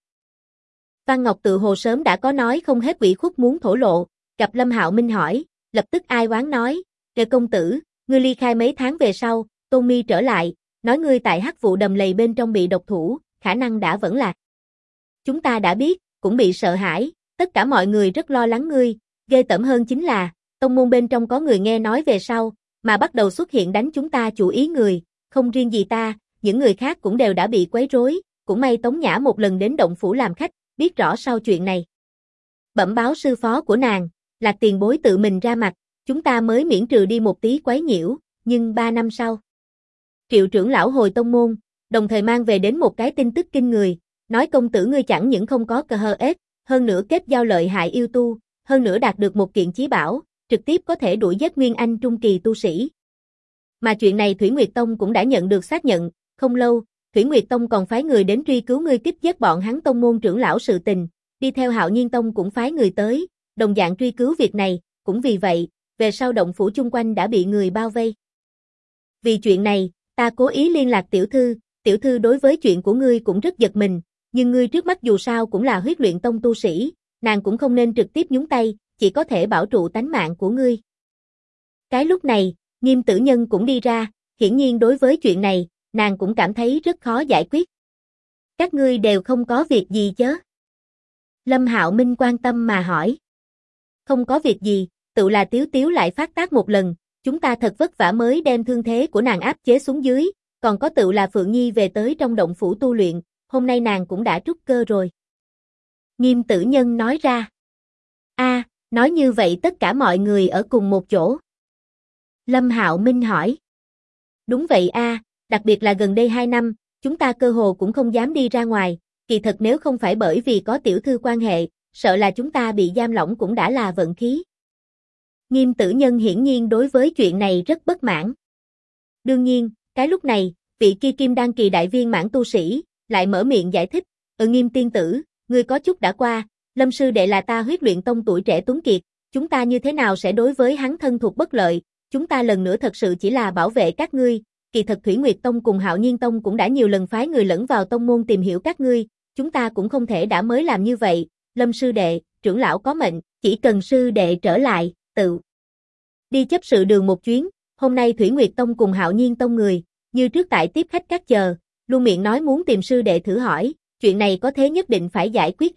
Văn Ngọc tự hồ sớm đã có nói không hết ủy khuất muốn thổ lộ, gặp Lâm Hạo Minh hỏi, lập tức ai oán nói, công tử, ngươi ly khai mấy tháng về sau, Tôn Mi trở lại, nói ngươi tại hắc vụ đầm lầy bên trong bị độc thủ, khả năng đã vẫn lạc. Chúng ta đã biết, cũng bị sợ hãi, tất cả mọi người rất lo lắng ngươi, ghê tởm hơn chính là, tông môn bên trong có người nghe nói về sau, mà bắt đầu xuất hiện đánh chúng ta chủ ý người, không riêng gì ta, những người khác cũng đều đã bị quấy rối, cũng may Tống Nhã một lần đến động phủ làm khách, biết rõ sau chuyện này. Bẩm báo sư phó của nàng, Lạc tiền bối tự mình ra mặt, chúng ta mới miễn trừ đi một tí quấy nhiễu, nhưng 3 năm sau. Triệu trưởng lão hồi tông môn, đồng thời mang về đến một cái tin tức kinh người, nói công tử ngươi chẳng những không có KHS, hơn nữa kết giao lợi hại yêu tu, hơn nữa đạt được một kiện chí bảo, trực tiếp có thể đuổi giết Nguyên Anh trung kỳ tu sĩ. Mà chuyện này Thủy Nguyệt Tông cũng đã nhận được xác nhận, không lâu, Thủy Nguyệt Tông còn phái người đến truy cứu ngươi kích giết bọn hắn tông môn trưởng lão sự tình, đi theo Hạo Nhiên Tông cũng phái người tới, đồng dạng truy cứu việc này, cũng vì vậy, về sau động phủ chung quanh đã bị người bao vây. Vì chuyện này, ta cố ý liên lạc tiểu thư đối với chuyện của ngươi cũng rất giật mình, nhưng ngươi trước mắt dù sao cũng là Huyết Luyện Tông tu sĩ, nàng cũng không nên trực tiếp nhúng tay, chỉ có thể bảo trụ tánh mạng của ngươi. Cái lúc này, Nghiêm Tử Nhân cũng đi ra, hiển nhiên đối với chuyện này, nàng cũng cảm thấy rất khó giải quyết. Các ngươi đều không có việc gì chớ? Lâm Hạo Minh quan tâm mà hỏi. Không có việc gì, tự là Tiếu Tiếu lại phát tác một lần, chúng ta thật vất vả mới đem thương thế của nàng áp chế xuống dưới, còn có tự là Phượng Nhi về tới trong động phủ tu luyện, hôm nay nàng cũng đã trúc cơ rồi. Nghiêm Tử Nhân nói ra. Nói như vậy tất cả mọi người ở cùng một chỗ. Lâm Hạo Minh hỏi. Đúng vậy đặc biệt là gần đây 2 năm, chúng ta cơ hồ cũng không dám đi ra ngoài, kỳ thật nếu không phải bởi vì có tiểu thư quan hệ, sợ là chúng ta bị giam lỏng cũng đã là vận khí. Nghiêm Tử Nhân hiển nhiên đối với chuyện này rất bất mãn. Đương nhiên, cái lúc này, vị kia kim đan kỳ đại viên mãn tu sĩ, lại mở miệng giải thích, Nghiêm tiên tử, ngươi có chút đã qua, Lâm sư đệ là ta Huyết Luyện Tông tuổi trẻ tuấn kiệt, chúng ta như thế nào sẽ đối với hắn thân thuộc bất lợi, chúng ta lần nữa thật sự chỉ là bảo vệ các ngươi, kỳ thật Thủy Nguyệt Tông cùng Hạo Nhiên Tông cũng đã nhiều lần phái người lẫn vào tông môn tìm hiểu các ngươi, chúng ta cũng không thể đã mới làm như vậy, Lâm sư đệ, trưởng lão có mệnh, chỉ cần sư đệ trở lại, tự đi chấp sự đường một chuyến, hôm nay Thủy Nguyệt Tông cùng Hạo Nhiên Tông người, như trước tại tiếp khách các chờ, luôn miệng nói muốn tìm sư đệ thử hỏi, chuyện này có thế nhất định phải giải quyết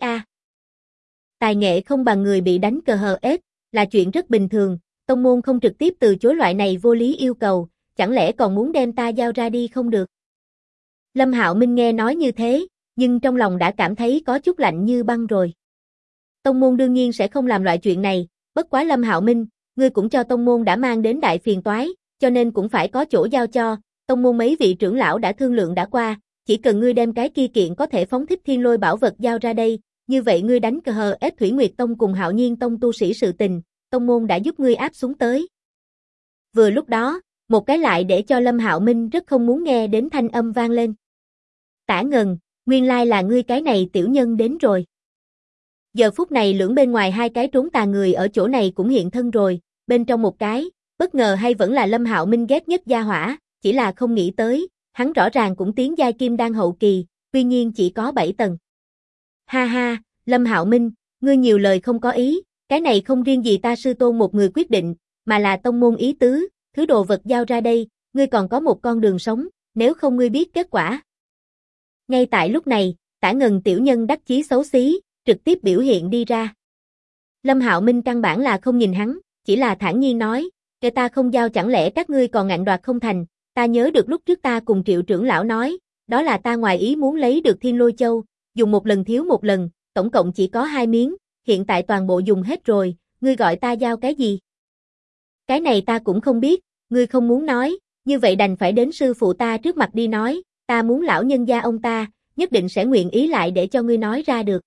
Tài nghệ không bằng người bị đánh KHS, là chuyện rất bình thường, tông môn không trực tiếp từ chối loại này vô lý yêu cầu, chẳng lẽ còn muốn đem ta giao ra đi không được. Lâm Hạo Minh nghe nói như thế, nhưng trong lòng đã cảm thấy có chút lạnh như băng rồi. Tông môn đương nhiên sẽ không làm loại chuyện này, bất quá Lâm Hạo Minh, ngươi cũng cho tông môn đã mang đến đại phiền toái, cho nên cũng phải có chỗ giao cho, tông môn mấy vị trưởng lão đã thương lượng đã qua, chỉ cần ngươi đem cái kia kiện có thể phóng thích thiên lôi bảo vật giao ra đây, như vậy ngươi đánh cờ hờ ép Thủy Nguyệt Tông cùng Hạo Nhiên Tông tu sĩ sự tình, tông môn đã giúp ngươi áp xuống tới. Vừa lúc đó, một cái lại để cho Lâm Hạo Minh rất không muốn nghe đến thanh âm vang lên. Tả Ngần, nguyên lai là ngươi cái này tiểu nhân đến rồi. Giờ phút này lưỡng bên ngoài hai cái trốn tà người ở chỗ này cũng hiện thân rồi, bên trong một cái, bất ngờ hay vẫn là Lâm Hạo Minh ghét nhất gia hỏa, chỉ là không nghĩ tới, hắn rõ ràng cũng tiến giai kim đan hậu kỳ, tuy nhiên chỉ có 7 tầng. Ha ha, Lâm Hạo Minh, ngươi nhiều lời không có ý, cái này không riêng gì ta sư tôn một người quyết định, mà là tông môn ý tứ, thứ đồ vật giao ra đây, ngươi còn có một con đường sống, nếu không ngươi biết kết quả. Ngay tại lúc này, Tả Ngần tiểu nhân đắc chí xấu xí, trực tiếp biểu hiện đi ra. Lâm Hạo Minh căn bản là không nhìn hắn, chỉ là thản nhiên nói, kể ta không giao chẳng lẽ các ngươi còn ngạnh đoạt không thành, ta nhớ được lúc trước ta cùng Triệu trưởng lão nói, đó là ta ngoài ý muốn lấy được Thiên Lôi Châu, dùng một lần thiếu một lần, tổng cộng chỉ có 2 miếng, hiện tại toàn bộ dùng hết rồi, ngươi gọi ta giao cái gì? Cái này ta cũng không biết, ngươi không muốn nói, như vậy đành phải đến sư phụ ta trước mặt đi nói, ta muốn lão nhân gia ông ta, nhất định sẽ nguyện ý lại để cho ngươi nói ra được.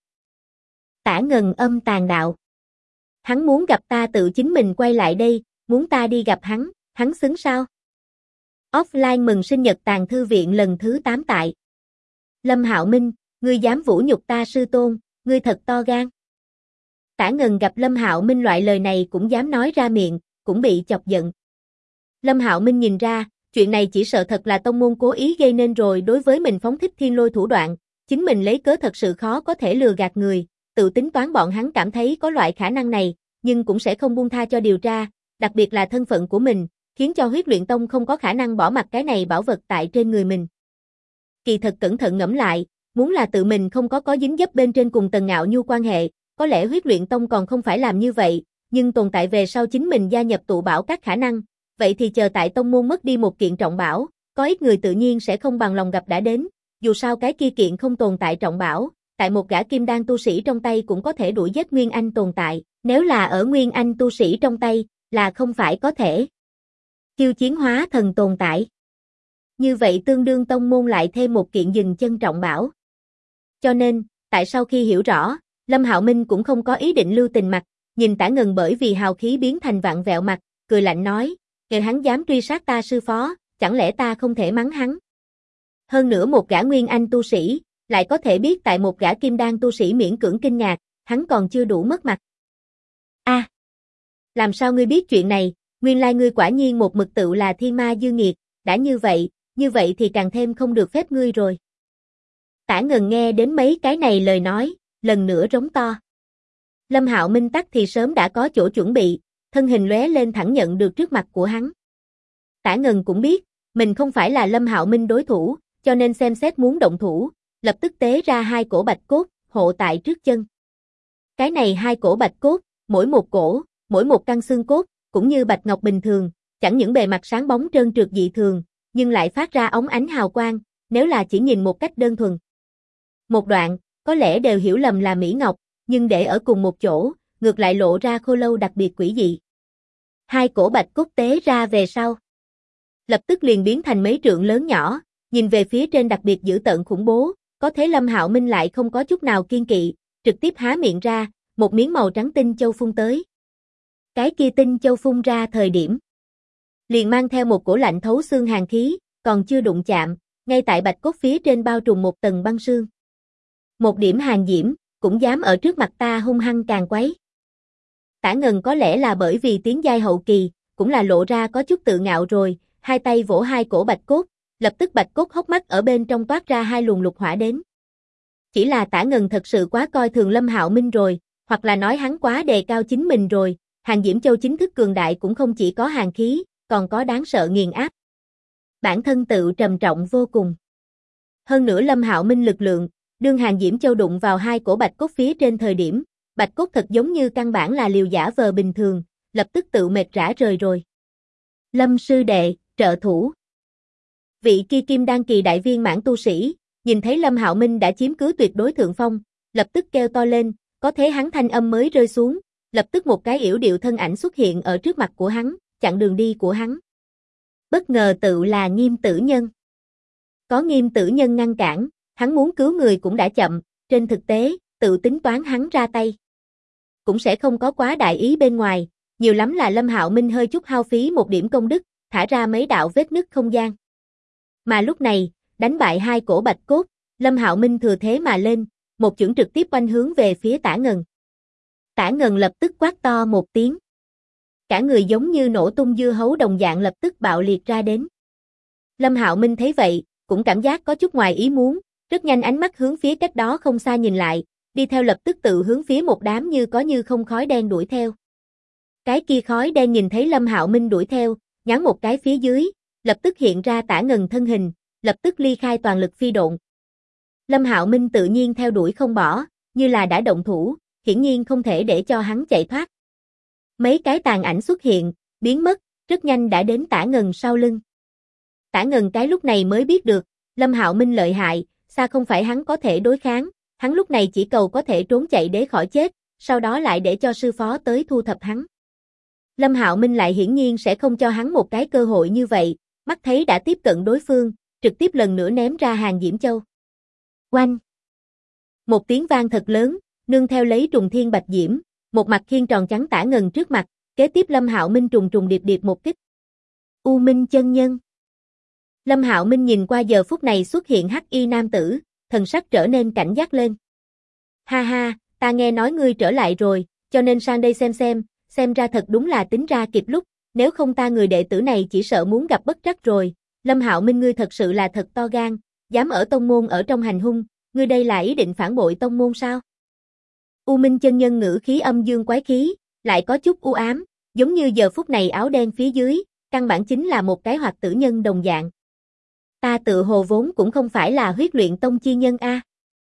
Tả Ngần âm tàn đạo. Hắn muốn gặp ta tự chính mình quay lại đây, muốn ta đi gặp hắn xứng sao? Offline mừng sinh nhật Tàng Thư Viện lần thứ 8 tại. Lâm Hạo Minh, ngươi dám vũ nhục ta sư tôn, ngươi thật to gan. Tả Ngần gặp Lâm Hạo Minh loại lời này cũng dám nói ra miệng, cũng bị chọc giận. Lâm Hạo Minh nhìn ra, chuyện này chỉ sợ thật là tông môn cố ý gây nên rồi đối với mình phóng thích thiên lôi thủ đoạn, chính mình lấy cớ thật sự khó có thể lừa gạt người, tự tính toán bọn hắn cảm thấy có loại khả năng này, nhưng cũng sẽ không buông tha cho điều tra, đặc biệt là thân phận của mình, khiến cho Huyết Luyện Tông không có khả năng bỏ mặc cái này bảo vật tại trên người mình. Kỳ thật cẩn thận ngẫm lại, muốn là tự mình không có dính dấp bên trên cùng Tần Ngạo Nhu quan hệ, có lẽ Huyết Luyện Tông còn không phải làm như vậy, nhưng tồn tại về sau chính mình gia nhập tụ bảo các khả năng, vậy thì chờ tại tông môn mất đi một kiện trọng bảo, có ít người tự nhiên sẽ không bằng lòng gặp đã đến, dù sao cái kia kiện không tồn tại trọng bảo, tại một gã kim đan tu sĩ trong tay cũng có thể đuổi giết Nguyên Anh tồn tại, nếu là ở Nguyên Anh tu sĩ trong tay, là không phải có thể khiêu chiến hóa thần tồn tại. Như vậy tương đương tông môn lại thêm một kiện dừng chân trọng bảo. Cho nên, tại sau khi hiểu rõ, Lâm Hạo Minh cũng không có ý định lưu tình mặt, nhìn Tả Ngần bởi vì hào khí biến thành vặn vẹo mặt, cười lạnh nói, kể hắn dám truy sát ta sư phó, chẳng lẽ ta không thể mắng hắn? Hơn nữa một gã Nguyên Anh tu sĩ, lại có thể biết tại một gã kim đan tu sĩ miễn cưỡng kinh ngạc, hắn còn chưa đủ mất mặt. A, làm sao ngươi biết chuyện này, nguyên lai ngươi quả nhiên một mực tự là thiên ma dư nghiệt, đã như vậy thì càng thêm không được phép ngươi rồi. Tả Ngần nghe đến mấy cái này lời nói, lần nữa rống to. Lâm Hạo Minh tắc thì sớm đã có chỗ chuẩn bị, thân hình lóe lên thẳng nhận được trước mặt của hắn. Tả Ngần cũng biết, mình không phải là Lâm Hạo Minh đối thủ, cho nên xem xét muốn động thủ, lập tức tế ra 2 cổ bạch cốt, hộ tại trước chân. Cái này 2 cổ bạch cốt, mỗi một cổ, mỗi một căn xương cốt, cũng như bạch ngọc bình thường, chẳng những bề mặt sáng bóng trơn trượt dị thường, nhưng lại phát ra óng ánh hào quang, nếu là chỉ nhìn một cách đơn thuần. Một đoạn, có lẽ đều hiểu lầm là mỹ ngọc, nhưng để ở cùng một chỗ, ngược lại lộ ra khô lâu đặc biệt quỷ dị. 2 cổ bạch cốt tế ra về sau, lập tức liền biến thành mấy trượng lớn nhỏ, nhìn về phía trên đặc biệt dữ tợn khủng bố, có thế Lâm Hạo Minh lại không có chút nào kiên kỵ, trực tiếp há miệng ra, một miếng màu trắng tinh châu phun tới. Cái kia tinh châu phun ra thời điểm, liền mang theo một cổ lạnh thấu xương hàn khí, còn chưa đụng chạm, ngay tại bạch cốt phía trên bao trùm một tầng băng sương. Một điểm hàn diễm, cũng dám ở trước mặt ta hung hăng càng quấy. Tả Ngần có lẽ là bởi vì tiến giai hậu kỳ, cũng là lộ ra có chút tự ngạo rồi, hai tay vỗ 2 cổ bạch cốt, lập tức bạch cốt hốc mắt ở bên trong toát ra 2 luồng lục hỏa đến. Chỉ là Tả Ngần thật sự quá coi thường Lâm Hạo Minh rồi, hoặc là nói hắn quá đề cao chính mình rồi, Hàn Diễm Châu chính thức cường đại cũng không chỉ có hàn khí, còn có đáng sợ nghiền áp. Bản thân tự trầm trọng vô cùng. Hơn nữa Lâm Hạo Minh lực lượng, đương Hàn Diễm Châu đụng vào 2 cổ bạch cốt phía trên thời điểm, bạch cốt thật giống như căn bản là liều giả vờ bình thường, lập tức tự mệt rã rời rồi. Lâm sư đệ, trợ thủ. Vị kia kim đan kỳ đại viên mãn tu sĩ, nhìn thấy Lâm Hạo Minh đã chiếm cứ tuyệt đối thượng phong, lập tức kêu to lên, có thế hắn thanh âm mới rơi xuống, lập tức một cái yểu điệu thân ảnh xuất hiện ở trước mặt của hắn, chặn đường đi của hắn. Bất ngờ tự là Nghiêm Tử Nhân. Có Nghiêm Tử Nhân ngăn cản, hắn muốn cứu người cũng đã chậm, trên thực tế, tự tính toán hắn ra tay. Cũng sẽ không có quá đại ý bên ngoài, nhiều lắm là Lâm Hạo Minh hơi chút hao phí một điểm công đức, thả ra mấy đạo vết nứt không gian. Mà lúc này, đánh bại hai cổ bạch cốt, Lâm Hạo Minh thừa thế mà lên, một chưởng trực tiếp oanh hướng về phía Tả Ngần. Tả Ngần lập tức quát to một tiếng. Cả người giống như nổ tung dưa hấu đồng dạng lập tức bạo liệt ra đến. Lâm Hạo Minh thấy vậy, cũng cảm giác có chút ngoài ý muốn, rất nhanh ánh mắt hướng phía cách đó không xa nhìn lại, đi theo lập tức tự hướng phía một đám như có như không khói đen đuổi theo. Cái kia khói đen nhìn thấy Lâm Hạo Minh đuổi theo, nhắn một cái phía dưới, lập tức hiện ra Tả Ngần thân hình, lập tức ly khai toàn lực phi độn. Lâm Hạo Minh tự nhiên theo đuổi không bỏ, như là đã động thủ, hiển nhiên không thể để cho hắn chạy thoát. Mấy cái tàn ảnh xuất hiện, biến mất, rất nhanh đã đến Tả Ngần sau lưng. Tả Ngần cái lúc này mới biết được, Lâm Hạo Minh lợi hại, xa không phải hắn có thể đối kháng, hắn lúc này chỉ cầu có thể trốn chạy để khỏi chết, sau đó lại để cho sư phó tới thu thập hắn. Lâm Hạo Minh lại hiển nhiên sẽ không cho hắn một cái cơ hội như vậy, mắt thấy đã tiếp cận đối phương, trực tiếp lần nữa ném ra hàng Diễm Châu. Oanh! Một tiếng vang thật lớn, nương theo lấy trùng thiên bạch diễm, một mặt khiên tròn trắng Tả Ngần trước mặt, kế tiếp Lâm Hạo Minh trùng trùng điệp điệp một kích. U Minh chân nhân. Lâm Hạo Minh nhìn qua giờ phút này xuất hiện hắc y nam tử, thần sắc trở nên cảnh giác lên. Ha ha, ta nghe nói ngươi trở lại rồi, cho nên sang đây xem ra thật đúng là tính ra kịp lúc, nếu không ta người đệ tử này chỉ sợ muốn gặp bất trắc rồi. Lâm Hạo Minh ngươi thật sự là thật to gan, dám ở tông môn ở trong hành hung, ngươi đây là ý định phản bội tông môn sao? U Minh chân nhân ngữ khí âm dương quái khí, lại có chút u ám, giống như giờ phút này áo đen phía dưới, căn bản chính là một cái hoạt tử nhân đồng dạng. Ta tự hồ vốn cũng không phải là huyết luyện tông chi nhân a.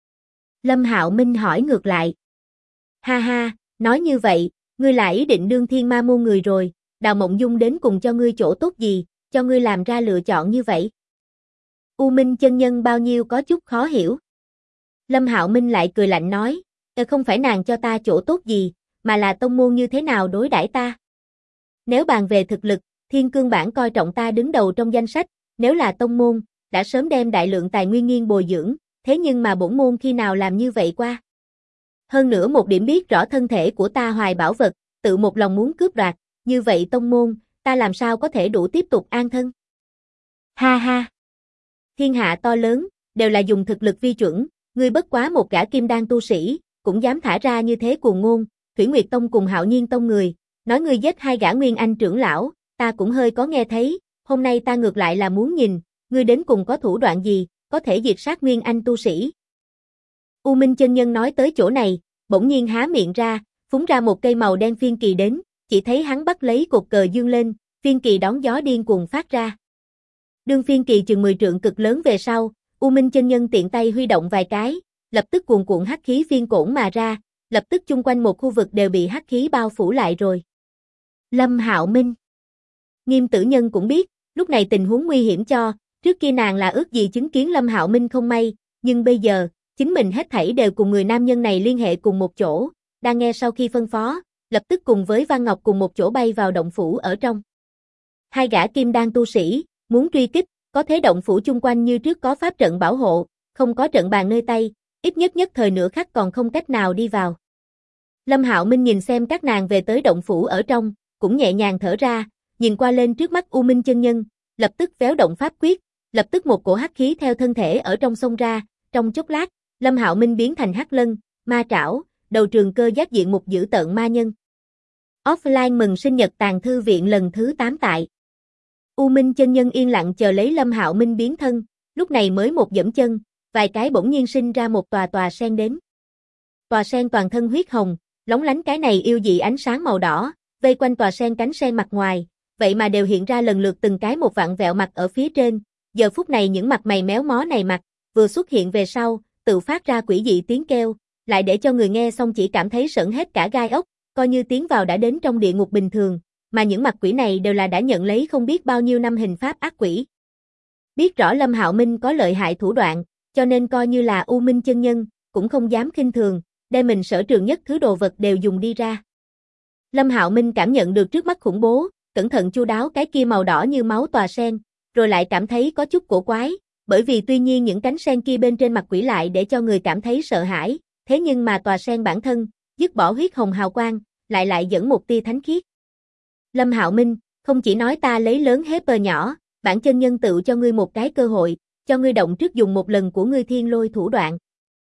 Lâm Hạo Minh hỏi ngược lại. Ha ha, nói như vậy, ngươi là ý định đương thiên ma môn người rồi, Đào Mộng Dung đến cùng cho ngươi chỗ tốt gì, cho ngươi làm ra lựa chọn như vậy? U Minh chân nhân bao nhiêu có chút khó hiểu. Lâm Hạo Minh lại cười lạnh nói, không phải nàng cho ta chỗ tốt gì, mà là tông môn như thế nào đối đãi ta. Nếu bàn về thực lực, Thiên Cương bản coi trọng ta đứng đầu trong danh sách, nếu là tông môn, đã sớm đem đại lượng tài nguyên nghiêng bồi dưỡng, thế nhưng mà bổn môn khi nào làm như vậy qua. Hơn nữa một điểm biết rõ thân thể của ta hoài bảo vật, tự một lòng muốn cướp đoạt, như vậy tông môn, ta làm sao có thể đủ tiếp tục an thân. Ha ha! Thiên hạ to lớn, đều là dùng thực lực vi chuẩn, ngươi bất quá một gã kim đan tu sĩ, cũng dám thả ra như thế cuồng ngôn, Thủy Nguyệt Tông cùng Hạo Nhiên Tông người, nói ngươi giết hai gã Nguyên Anh trưởng lão, ta cũng hơi có nghe thấy, hôm nay ta ngược lại là muốn nhìn, ngươi đến cùng có thủ đoạn gì, có thể diệt sát Nguyên Anh tu sĩ. U Minh chân nhân nói tới chỗ này, bỗng nhiên há miệng ra, phúng ra một cây màu đen phiên kỳ đến, chỉ thấy hắn bắt lấy cột cờ dương lên, phiên kỳ đón gió điên cuồng phát ra. Đương phiên kỳ chừng 10 trượng cực lớn về sau, U Minh chân nhân tiện tay huy động vài cái, lập tức cuồn cuộn hắc khí phiên cổn mà ra, lập tức chung quanh một khu vực đều bị hắc khí bao phủ lại rồi. Lâm Hạo Minh. Nghiêm Tử Nhân cũng biết, lúc này tình huống nguy hiểm cho, trước kia nàng là ước gì chứng kiến Lâm Hạo Minh không may, nhưng bây giờ, chính mình hết thảy đều cùng người nam nhân này liên hệ cùng một chỗ, đang nghe sau khi phân phó, lập tức cùng với Văn Ngọc cùng một chỗ bay vào động phủ ở trong. Hai gã kim đan tu sĩ, muốn truy kích, có thế động phủ chung quanh như trước có pháp trận bảo hộ, không có trận bàn nơi tay, ít nhất thời nửa khắc còn không cách nào đi vào. Lâm Hạo Minh nhìn xem các nàng về tới động phủ ở trong, cũng nhẹ nhàng thở ra, nhìn qua lên trước mắt U Minh chân nhân, lập tức véo động pháp quyết, lập tức một cổ hắc khí theo thân thể ở trong xông ra, trong chốc lát, Lâm Hạo Minh biến thành hắc lân, ma trảo, đầu trường cơ giác diện mục dữ tợn ma nhân. Offline mừng sinh nhật tàng thư viện lần thứ 8 tại. U Minh chân nhân yên lặng chờ lấy Lâm Hạo Minh biến thân, lúc này mới một dẫm chân, vài cái bỗng nhiên sinh ra một tòa sen đến. Tòa sen toàn thân huyết hồng, lóng lánh cái này yêu dị ánh sáng màu đỏ, vây quanh tòa sen cánh sen mặt ngoài, vậy mà đều hiện ra lần lượt từng cái một vặn vẹo mặt ở phía trên, giờ phút này những mặt mày méo mó này mặt, vừa xuất hiện về sau, tự phát ra quỷ dị tiếng kêu, lại để cho người nghe xong chỉ cảm thấy sởn hết cả gai ốc, coi như tiến vào đã đến trong địa ngục bình thường, mà những mặt quỷ này đều là đã nhận lấy không biết bao nhiêu năm hình pháp ác quỷ. Biết rõ Lâm Hạo Minh có lợi hại thủ đoạn, cho nên coi như là U Minh chân nhân, cũng không dám khinh thường, đem mình sở trường nhất thứ đồ vật đều dùng đi ra. Lâm Hạo Minh cảm nhận được trước mắt khủng bố, cẩn thận chu đáo cái kia màu đỏ như máu tòa sen, rồi lại cảm thấy có chút cổ quái, bởi vì tuy nhiên những cánh sen kia bên trên mặt quỷ lại để cho người cảm thấy sợ hãi, thế nhưng mà tòa sen bản thân, dứt bỏ huyết hồng hào quang, lại dẫn một tia thánh khiết. Lâm Hạo Minh, không chỉ nói ta lấy lớn hế bờ nhỏ, bản chân nhân tự cho ngươi một cái cơ hội, cho ngươi động trước dùng một lần của ngươi thiên lôi thủ đoạn.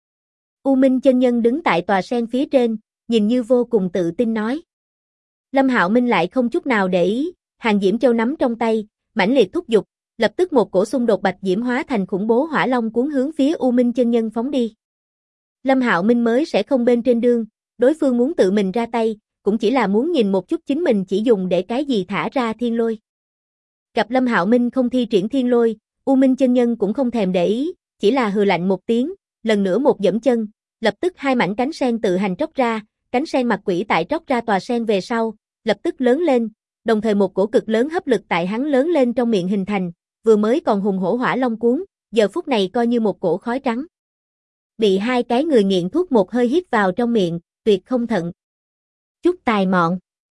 U Minh chân nhân đứng tại tòa sen phía trên, nhìn như vô cùng tự tin nói. Lâm Hạo Minh lại không chút nào để ý, Hàng Diễm Châu nắm trong tay, mãnh liệt thúc giục, lập tức một cổ xung đột bạch diễm hóa thành khủng bố hỏa long cuốn hướng phía U Minh chân nhân phóng đi. Lâm Hạo Minh mới sẽ không bên trên đương, đối phương muốn tự mình ra tay, cũng chỉ là muốn nhìn một chút chính mình chỉ dùng để cái gì thả ra thiên lôi. Gặp Lâm Hạo Minh không thi triển thiên lôi, U Minh chân nhân cũng không thèm để ý, chỉ là hừ lạnh một tiếng, lần nữa một giẫm chân, lập tức hai mảnh cánh sen tự hành tróc ra, cánh sen mặt quỷ tại tróc ra tòa sen về sau, lập tức lớn lên, đồng thời một cổ cực lớn hấp lực tại hắn lớn lên trong miệng hình thành, vừa mới còn hùng hổ hỏa long cuốn, giờ phút này coi như một cổ khói trắng. Bị hai cái người nghiện thuốc một hơi hít vào trong miệng, tuyệt không thận. Chút tài mọn.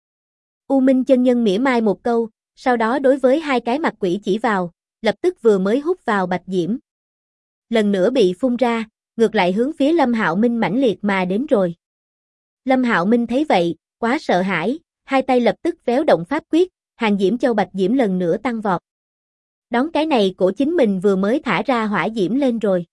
U Minh chân nhân mỉa mai một câu, sau đó đối với hai cái mặt quỷ chỉ vào, lập tức vừa mới hút vào bạch diễm. Lần nữa bị phun ra, ngược lại hướng phía Lâm Hạo Minh mãnh liệt mà đến rồi. Lâm Hạo Minh thấy vậy, quá sợ hãi, hai tay lập tức véo động pháp quyết, Hàng Diễm Châu bạch diễm lần nữa tăng vọt. Đón cái này cổ chính mình vừa mới thả ra hỏa diễm lên rồi.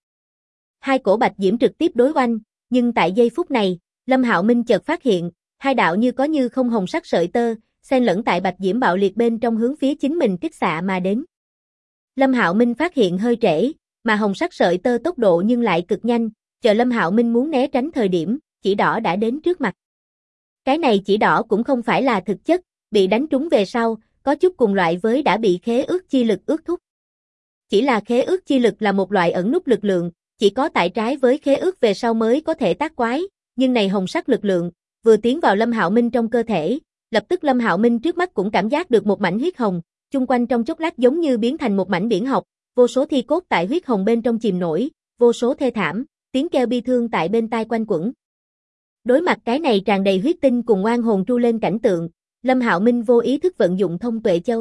Hai cổ bạch diễm trực tiếp đối oanh, nhưng tại giây phút này, Lâm Hạo Minh chợt phát hiện, hai đạo như có như không hồng sắc sợi tơ, xen lẫn tại bạch diễm bạo liệt bên trong hướng phía chính mình kích xạ mà đến. Lâm Hạo Minh phát hiện hơi trễ, mà hồng sắc sợi tơ tốc độ nhưng lại cực nhanh, chờ Lâm Hạo Minh muốn né tránh thời điểm, chỉ đỏ đã đến trước mặt. Cái này chỉ đỏ cũng không phải là thực chất, bị đánh trúng về sau, có chút cùng loại với đã bị khế ước chi lực ước thúc. Chỉ là khế ước chi lực là một loại ẩn núp lực lượng, chỉ có tại trái với khế ước về sau mới có thể tác quái, nhưng này hồng sắc lực lượng, vừa tiến vào Lâm Hạo Minh trong cơ thể, lập tức Lâm Hạo Minh trước mắt cũng cảm giác được một mảnh huyết hồng, chung quanh trong chốc lát giống như biến thành một mảnh biển học, vô số thi cốt tại huyết hồng bên trong chìm nổi, vô số thê thảm, tiếng kêu bi thương tại bên tai quanh quẩn. Đối mặt cái này tràn đầy huyết tinh cùng oan hồn tru lên cảnh tượng, Lâm Hạo Minh vô ý thức vận dụng Thông Tuệ Châu.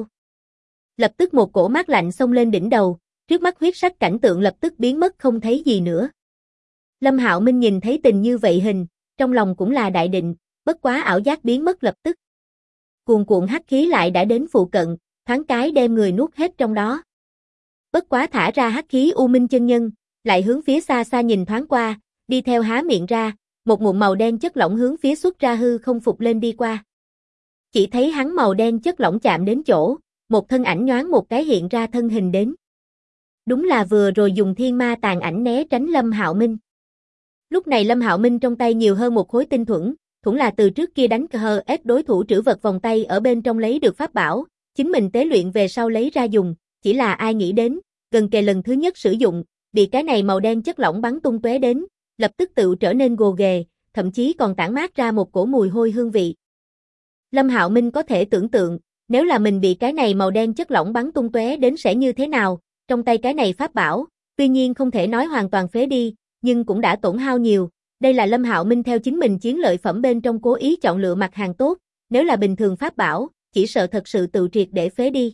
Lập tức một cổ mát lạnh xông lên đỉnh đầu, trước mắt huyết sắc cảnh tượng lập tức biến mất không thấy gì nữa. Lâm Hạo Minh nhìn thấy tình như vậy hình, trong lòng cũng là đại định, bất quá ảo giác biến mất lập tức. Cuồn cuộn hắc khí lại đã đến phụ cận, thoáng cái đem người nuốt hết trong đó. Bất quá thả ra hắc khí U Minh chân nhân, lại hướng phía xa xa nhìn thoáng qua, đi theo há miệng ra, một ngụm màu đen chất lỏng hướng phía xuất ra hư không phục lên đi qua. Chỉ thấy hắn màu đen chất lỏng chạm đến chỗ, một thân ảnh nhoáng một cái hiện ra thân hình đến. Đúng là vừa rồi dùng thiên ma tàn ảnh né tránh Lâm Hạo Minh. Lúc này Lâm Hạo Minh trong tay nhiều hơn một khối tinh thuẫn là từ trước kia đánh cờ ép đối thủ trữ vật vòng tay ở bên trong lấy được pháp bảo, chính mình tế luyện về sau lấy ra dùng, chỉ là ai nghĩ đến, gần kề lần thứ nhất sử dụng, bị cái này màu đen chất lỏng bắn tung tóe đến, lập tức tự trở nên gồ ghề, thậm chí còn tản mát ra một cổ mùi hôi hương vị. Lâm Hạo Minh có thể tưởng tượng, nếu là mình bị cái này màu đen chất lỏng bắn tung tóe đến sẽ như thế nào, trong tay cái này pháp bảo, tuy nhiên không thể nói hoàn toàn phế đi, nhưng cũng đã tổn hao nhiều. Đây là Lâm Hạo Minh theo chính mình chiến lợi phẩm bên trong cố ý chọn lựa mặt hàng tốt, nếu là bình thường pháp bảo, chỉ sợ thật sự tự triệt để phế đi.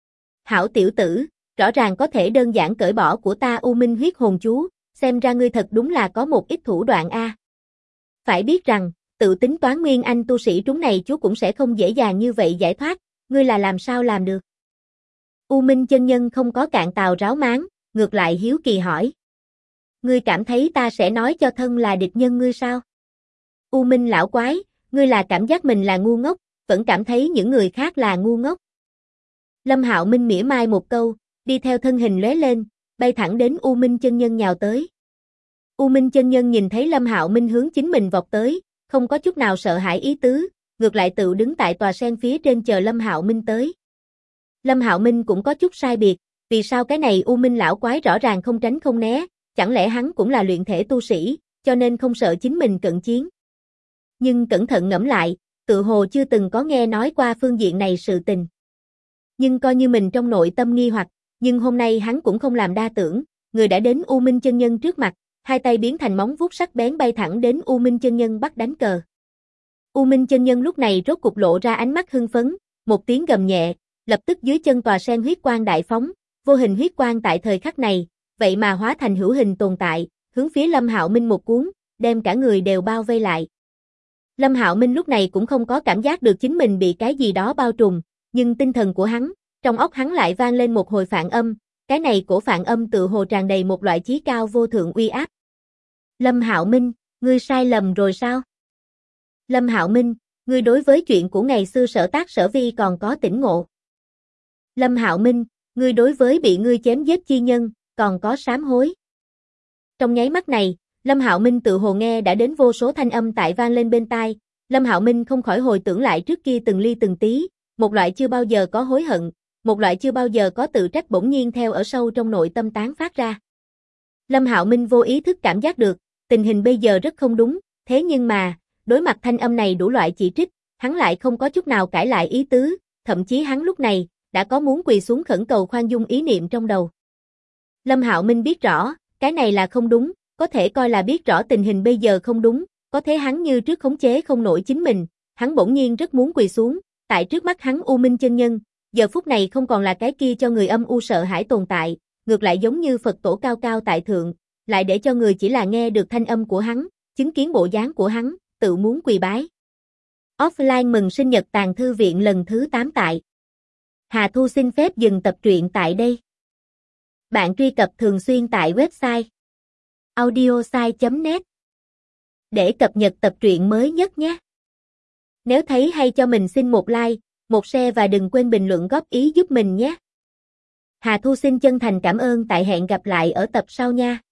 Hảo tiểu tử, rõ ràng có thể đơn giản cởi bỏ của ta U Minh huyết hồn chú, xem ra ngươi thật đúng là có một ít thủ đoạn a. Phải biết rằng, tự tính toán nguyên anh tu sĩ trúng này chú cũng sẽ không dễ dàng như vậy giải thoát, ngươi là làm sao làm được? U Minh chân nhân không có cạn tàu ráo máng, ngược lại hiếu kỳ hỏi. Ngươi cảm thấy ta sẽ nói cho thân là địch nhân ngươi sao? U Minh lão quái, ngươi là cảm giác mình là ngu ngốc, vẫn cảm thấy những người khác là ngu ngốc. Lâm Hạo Minh mỉa mai một câu, đi theo thân hình lóe lên, bay thẳng đến U Minh chân nhân nhào tới. U Minh chân nhân nhìn thấy Lâm Hạo Minh hướng chính mình vọt tới, không có chút nào sợ hãi ý tứ, ngược lại tự đứng tại tòa sen phía trên chờ Lâm Hạo Minh tới. Lâm Hạo Minh cũng có chút sai biệt, vì sao cái này U Minh lão quái rõ ràng không tránh không né, chẳng lẽ hắn cũng là luyện thể tu sĩ, cho nên không sợ chính mình cận chiến. Nhưng cẩn thận ngẫm lại, tự hồ chưa từng có nghe nói qua phương diện này sự tình. Nhưng coi như mình trong nội tâm nghi hoặc, nhưng hôm nay hắn cũng không làm đa tưởng, người đã đến U Minh chân nhân trước mặt, hai tay biến thành móng vuốt sắc bén bay thẳng đến U Minh chân nhân bắt đánh cờ. U Minh chân nhân lúc này rốt cục lộ ra ánh mắt hưng phấn, một tiếng gầm nhẹ, lập tức dưới chân tòa sen huyết quang đại phóng, vô hình huyết quang tại thời khắc này, vậy mà hóa thành hữu hình tồn tại, hướng phía Lâm Hạo Minh một cuốn, đem cả người đều bao vây lại. Lâm Hạo Minh lúc này cũng không có cảm giác được chính mình bị cái gì đó bao trùm, nhưng tinh thần của hắn, trong óc hắn lại vang lên một hồi phản âm, cái này cổ phản âm tự hồ tràn đầy một loại chí cao vô thượng uy áp. Lâm Hạo Minh, ngươi sai lầm rồi sao? Lâm Hạo Minh, ngươi đối với chuyện của ngày xưa Sở Tác Sở Vi còn có tỉnh ngộ. Lâm Hạo Minh, ngươi đối với bị ngươi chém giết chi nhân, còn có sám hối. Trong nháy mắt này, Lâm Hạo Minh tự hồ nghe đã đến vô số thanh âm tại vang lên bên tai, Lâm Hạo Minh không khỏi hồi tưởng lại trước kia từng ly từng tí, một loại chưa bao giờ có hối hận, một loại chưa bao giờ có tự trách bỗng nhiên theo ở sâu trong nội tâm tán phát ra. Lâm Hạo Minh vô ý thức cảm giác được, tình hình bây giờ rất không đúng, thế nhưng mà, đối mặt thanh âm này đủ loại chỉ trích, hắn lại không có chút nào cãi lại ý tứ, thậm chí hắn lúc này, đã có muốn quỳ xuống khẩn cầu khoan dung ý niệm trong đầu. Lâm Hạo Minh biết rõ, cái này là không đúng, có thể coi là biết rõ tình hình bây giờ không đúng, có thế hắn như trước khống chế không nổi chính mình, hắn bỗng nhiên rất muốn quỳ xuống, tại trước mắt hắn U Minh chân nhân, giờ phút này không còn là cái kia cho người âm u sợ hãi tồn tại, ngược lại giống như Phật tổ cao cao tại thượng, lại để cho người chỉ là nghe được thanh âm của hắn, chứng kiến bộ dáng của hắn, tự muốn quỳ bái. Offline mừng sinh nhật Tàng Thư Viện lần thứ 8 tại. Hà Thu xin phép dừng tập truyện tại đây. Bạn truy cập thường xuyên tại website audiosai.net để cập nhật tập truyện mới nhất nhé. Nếu thấy hay cho mình xin một like, một share và đừng quên bình luận góp ý giúp mình nhé. Hà Thu xin chân thành cảm ơn, tại hẹn gặp lại ở tập sau nha.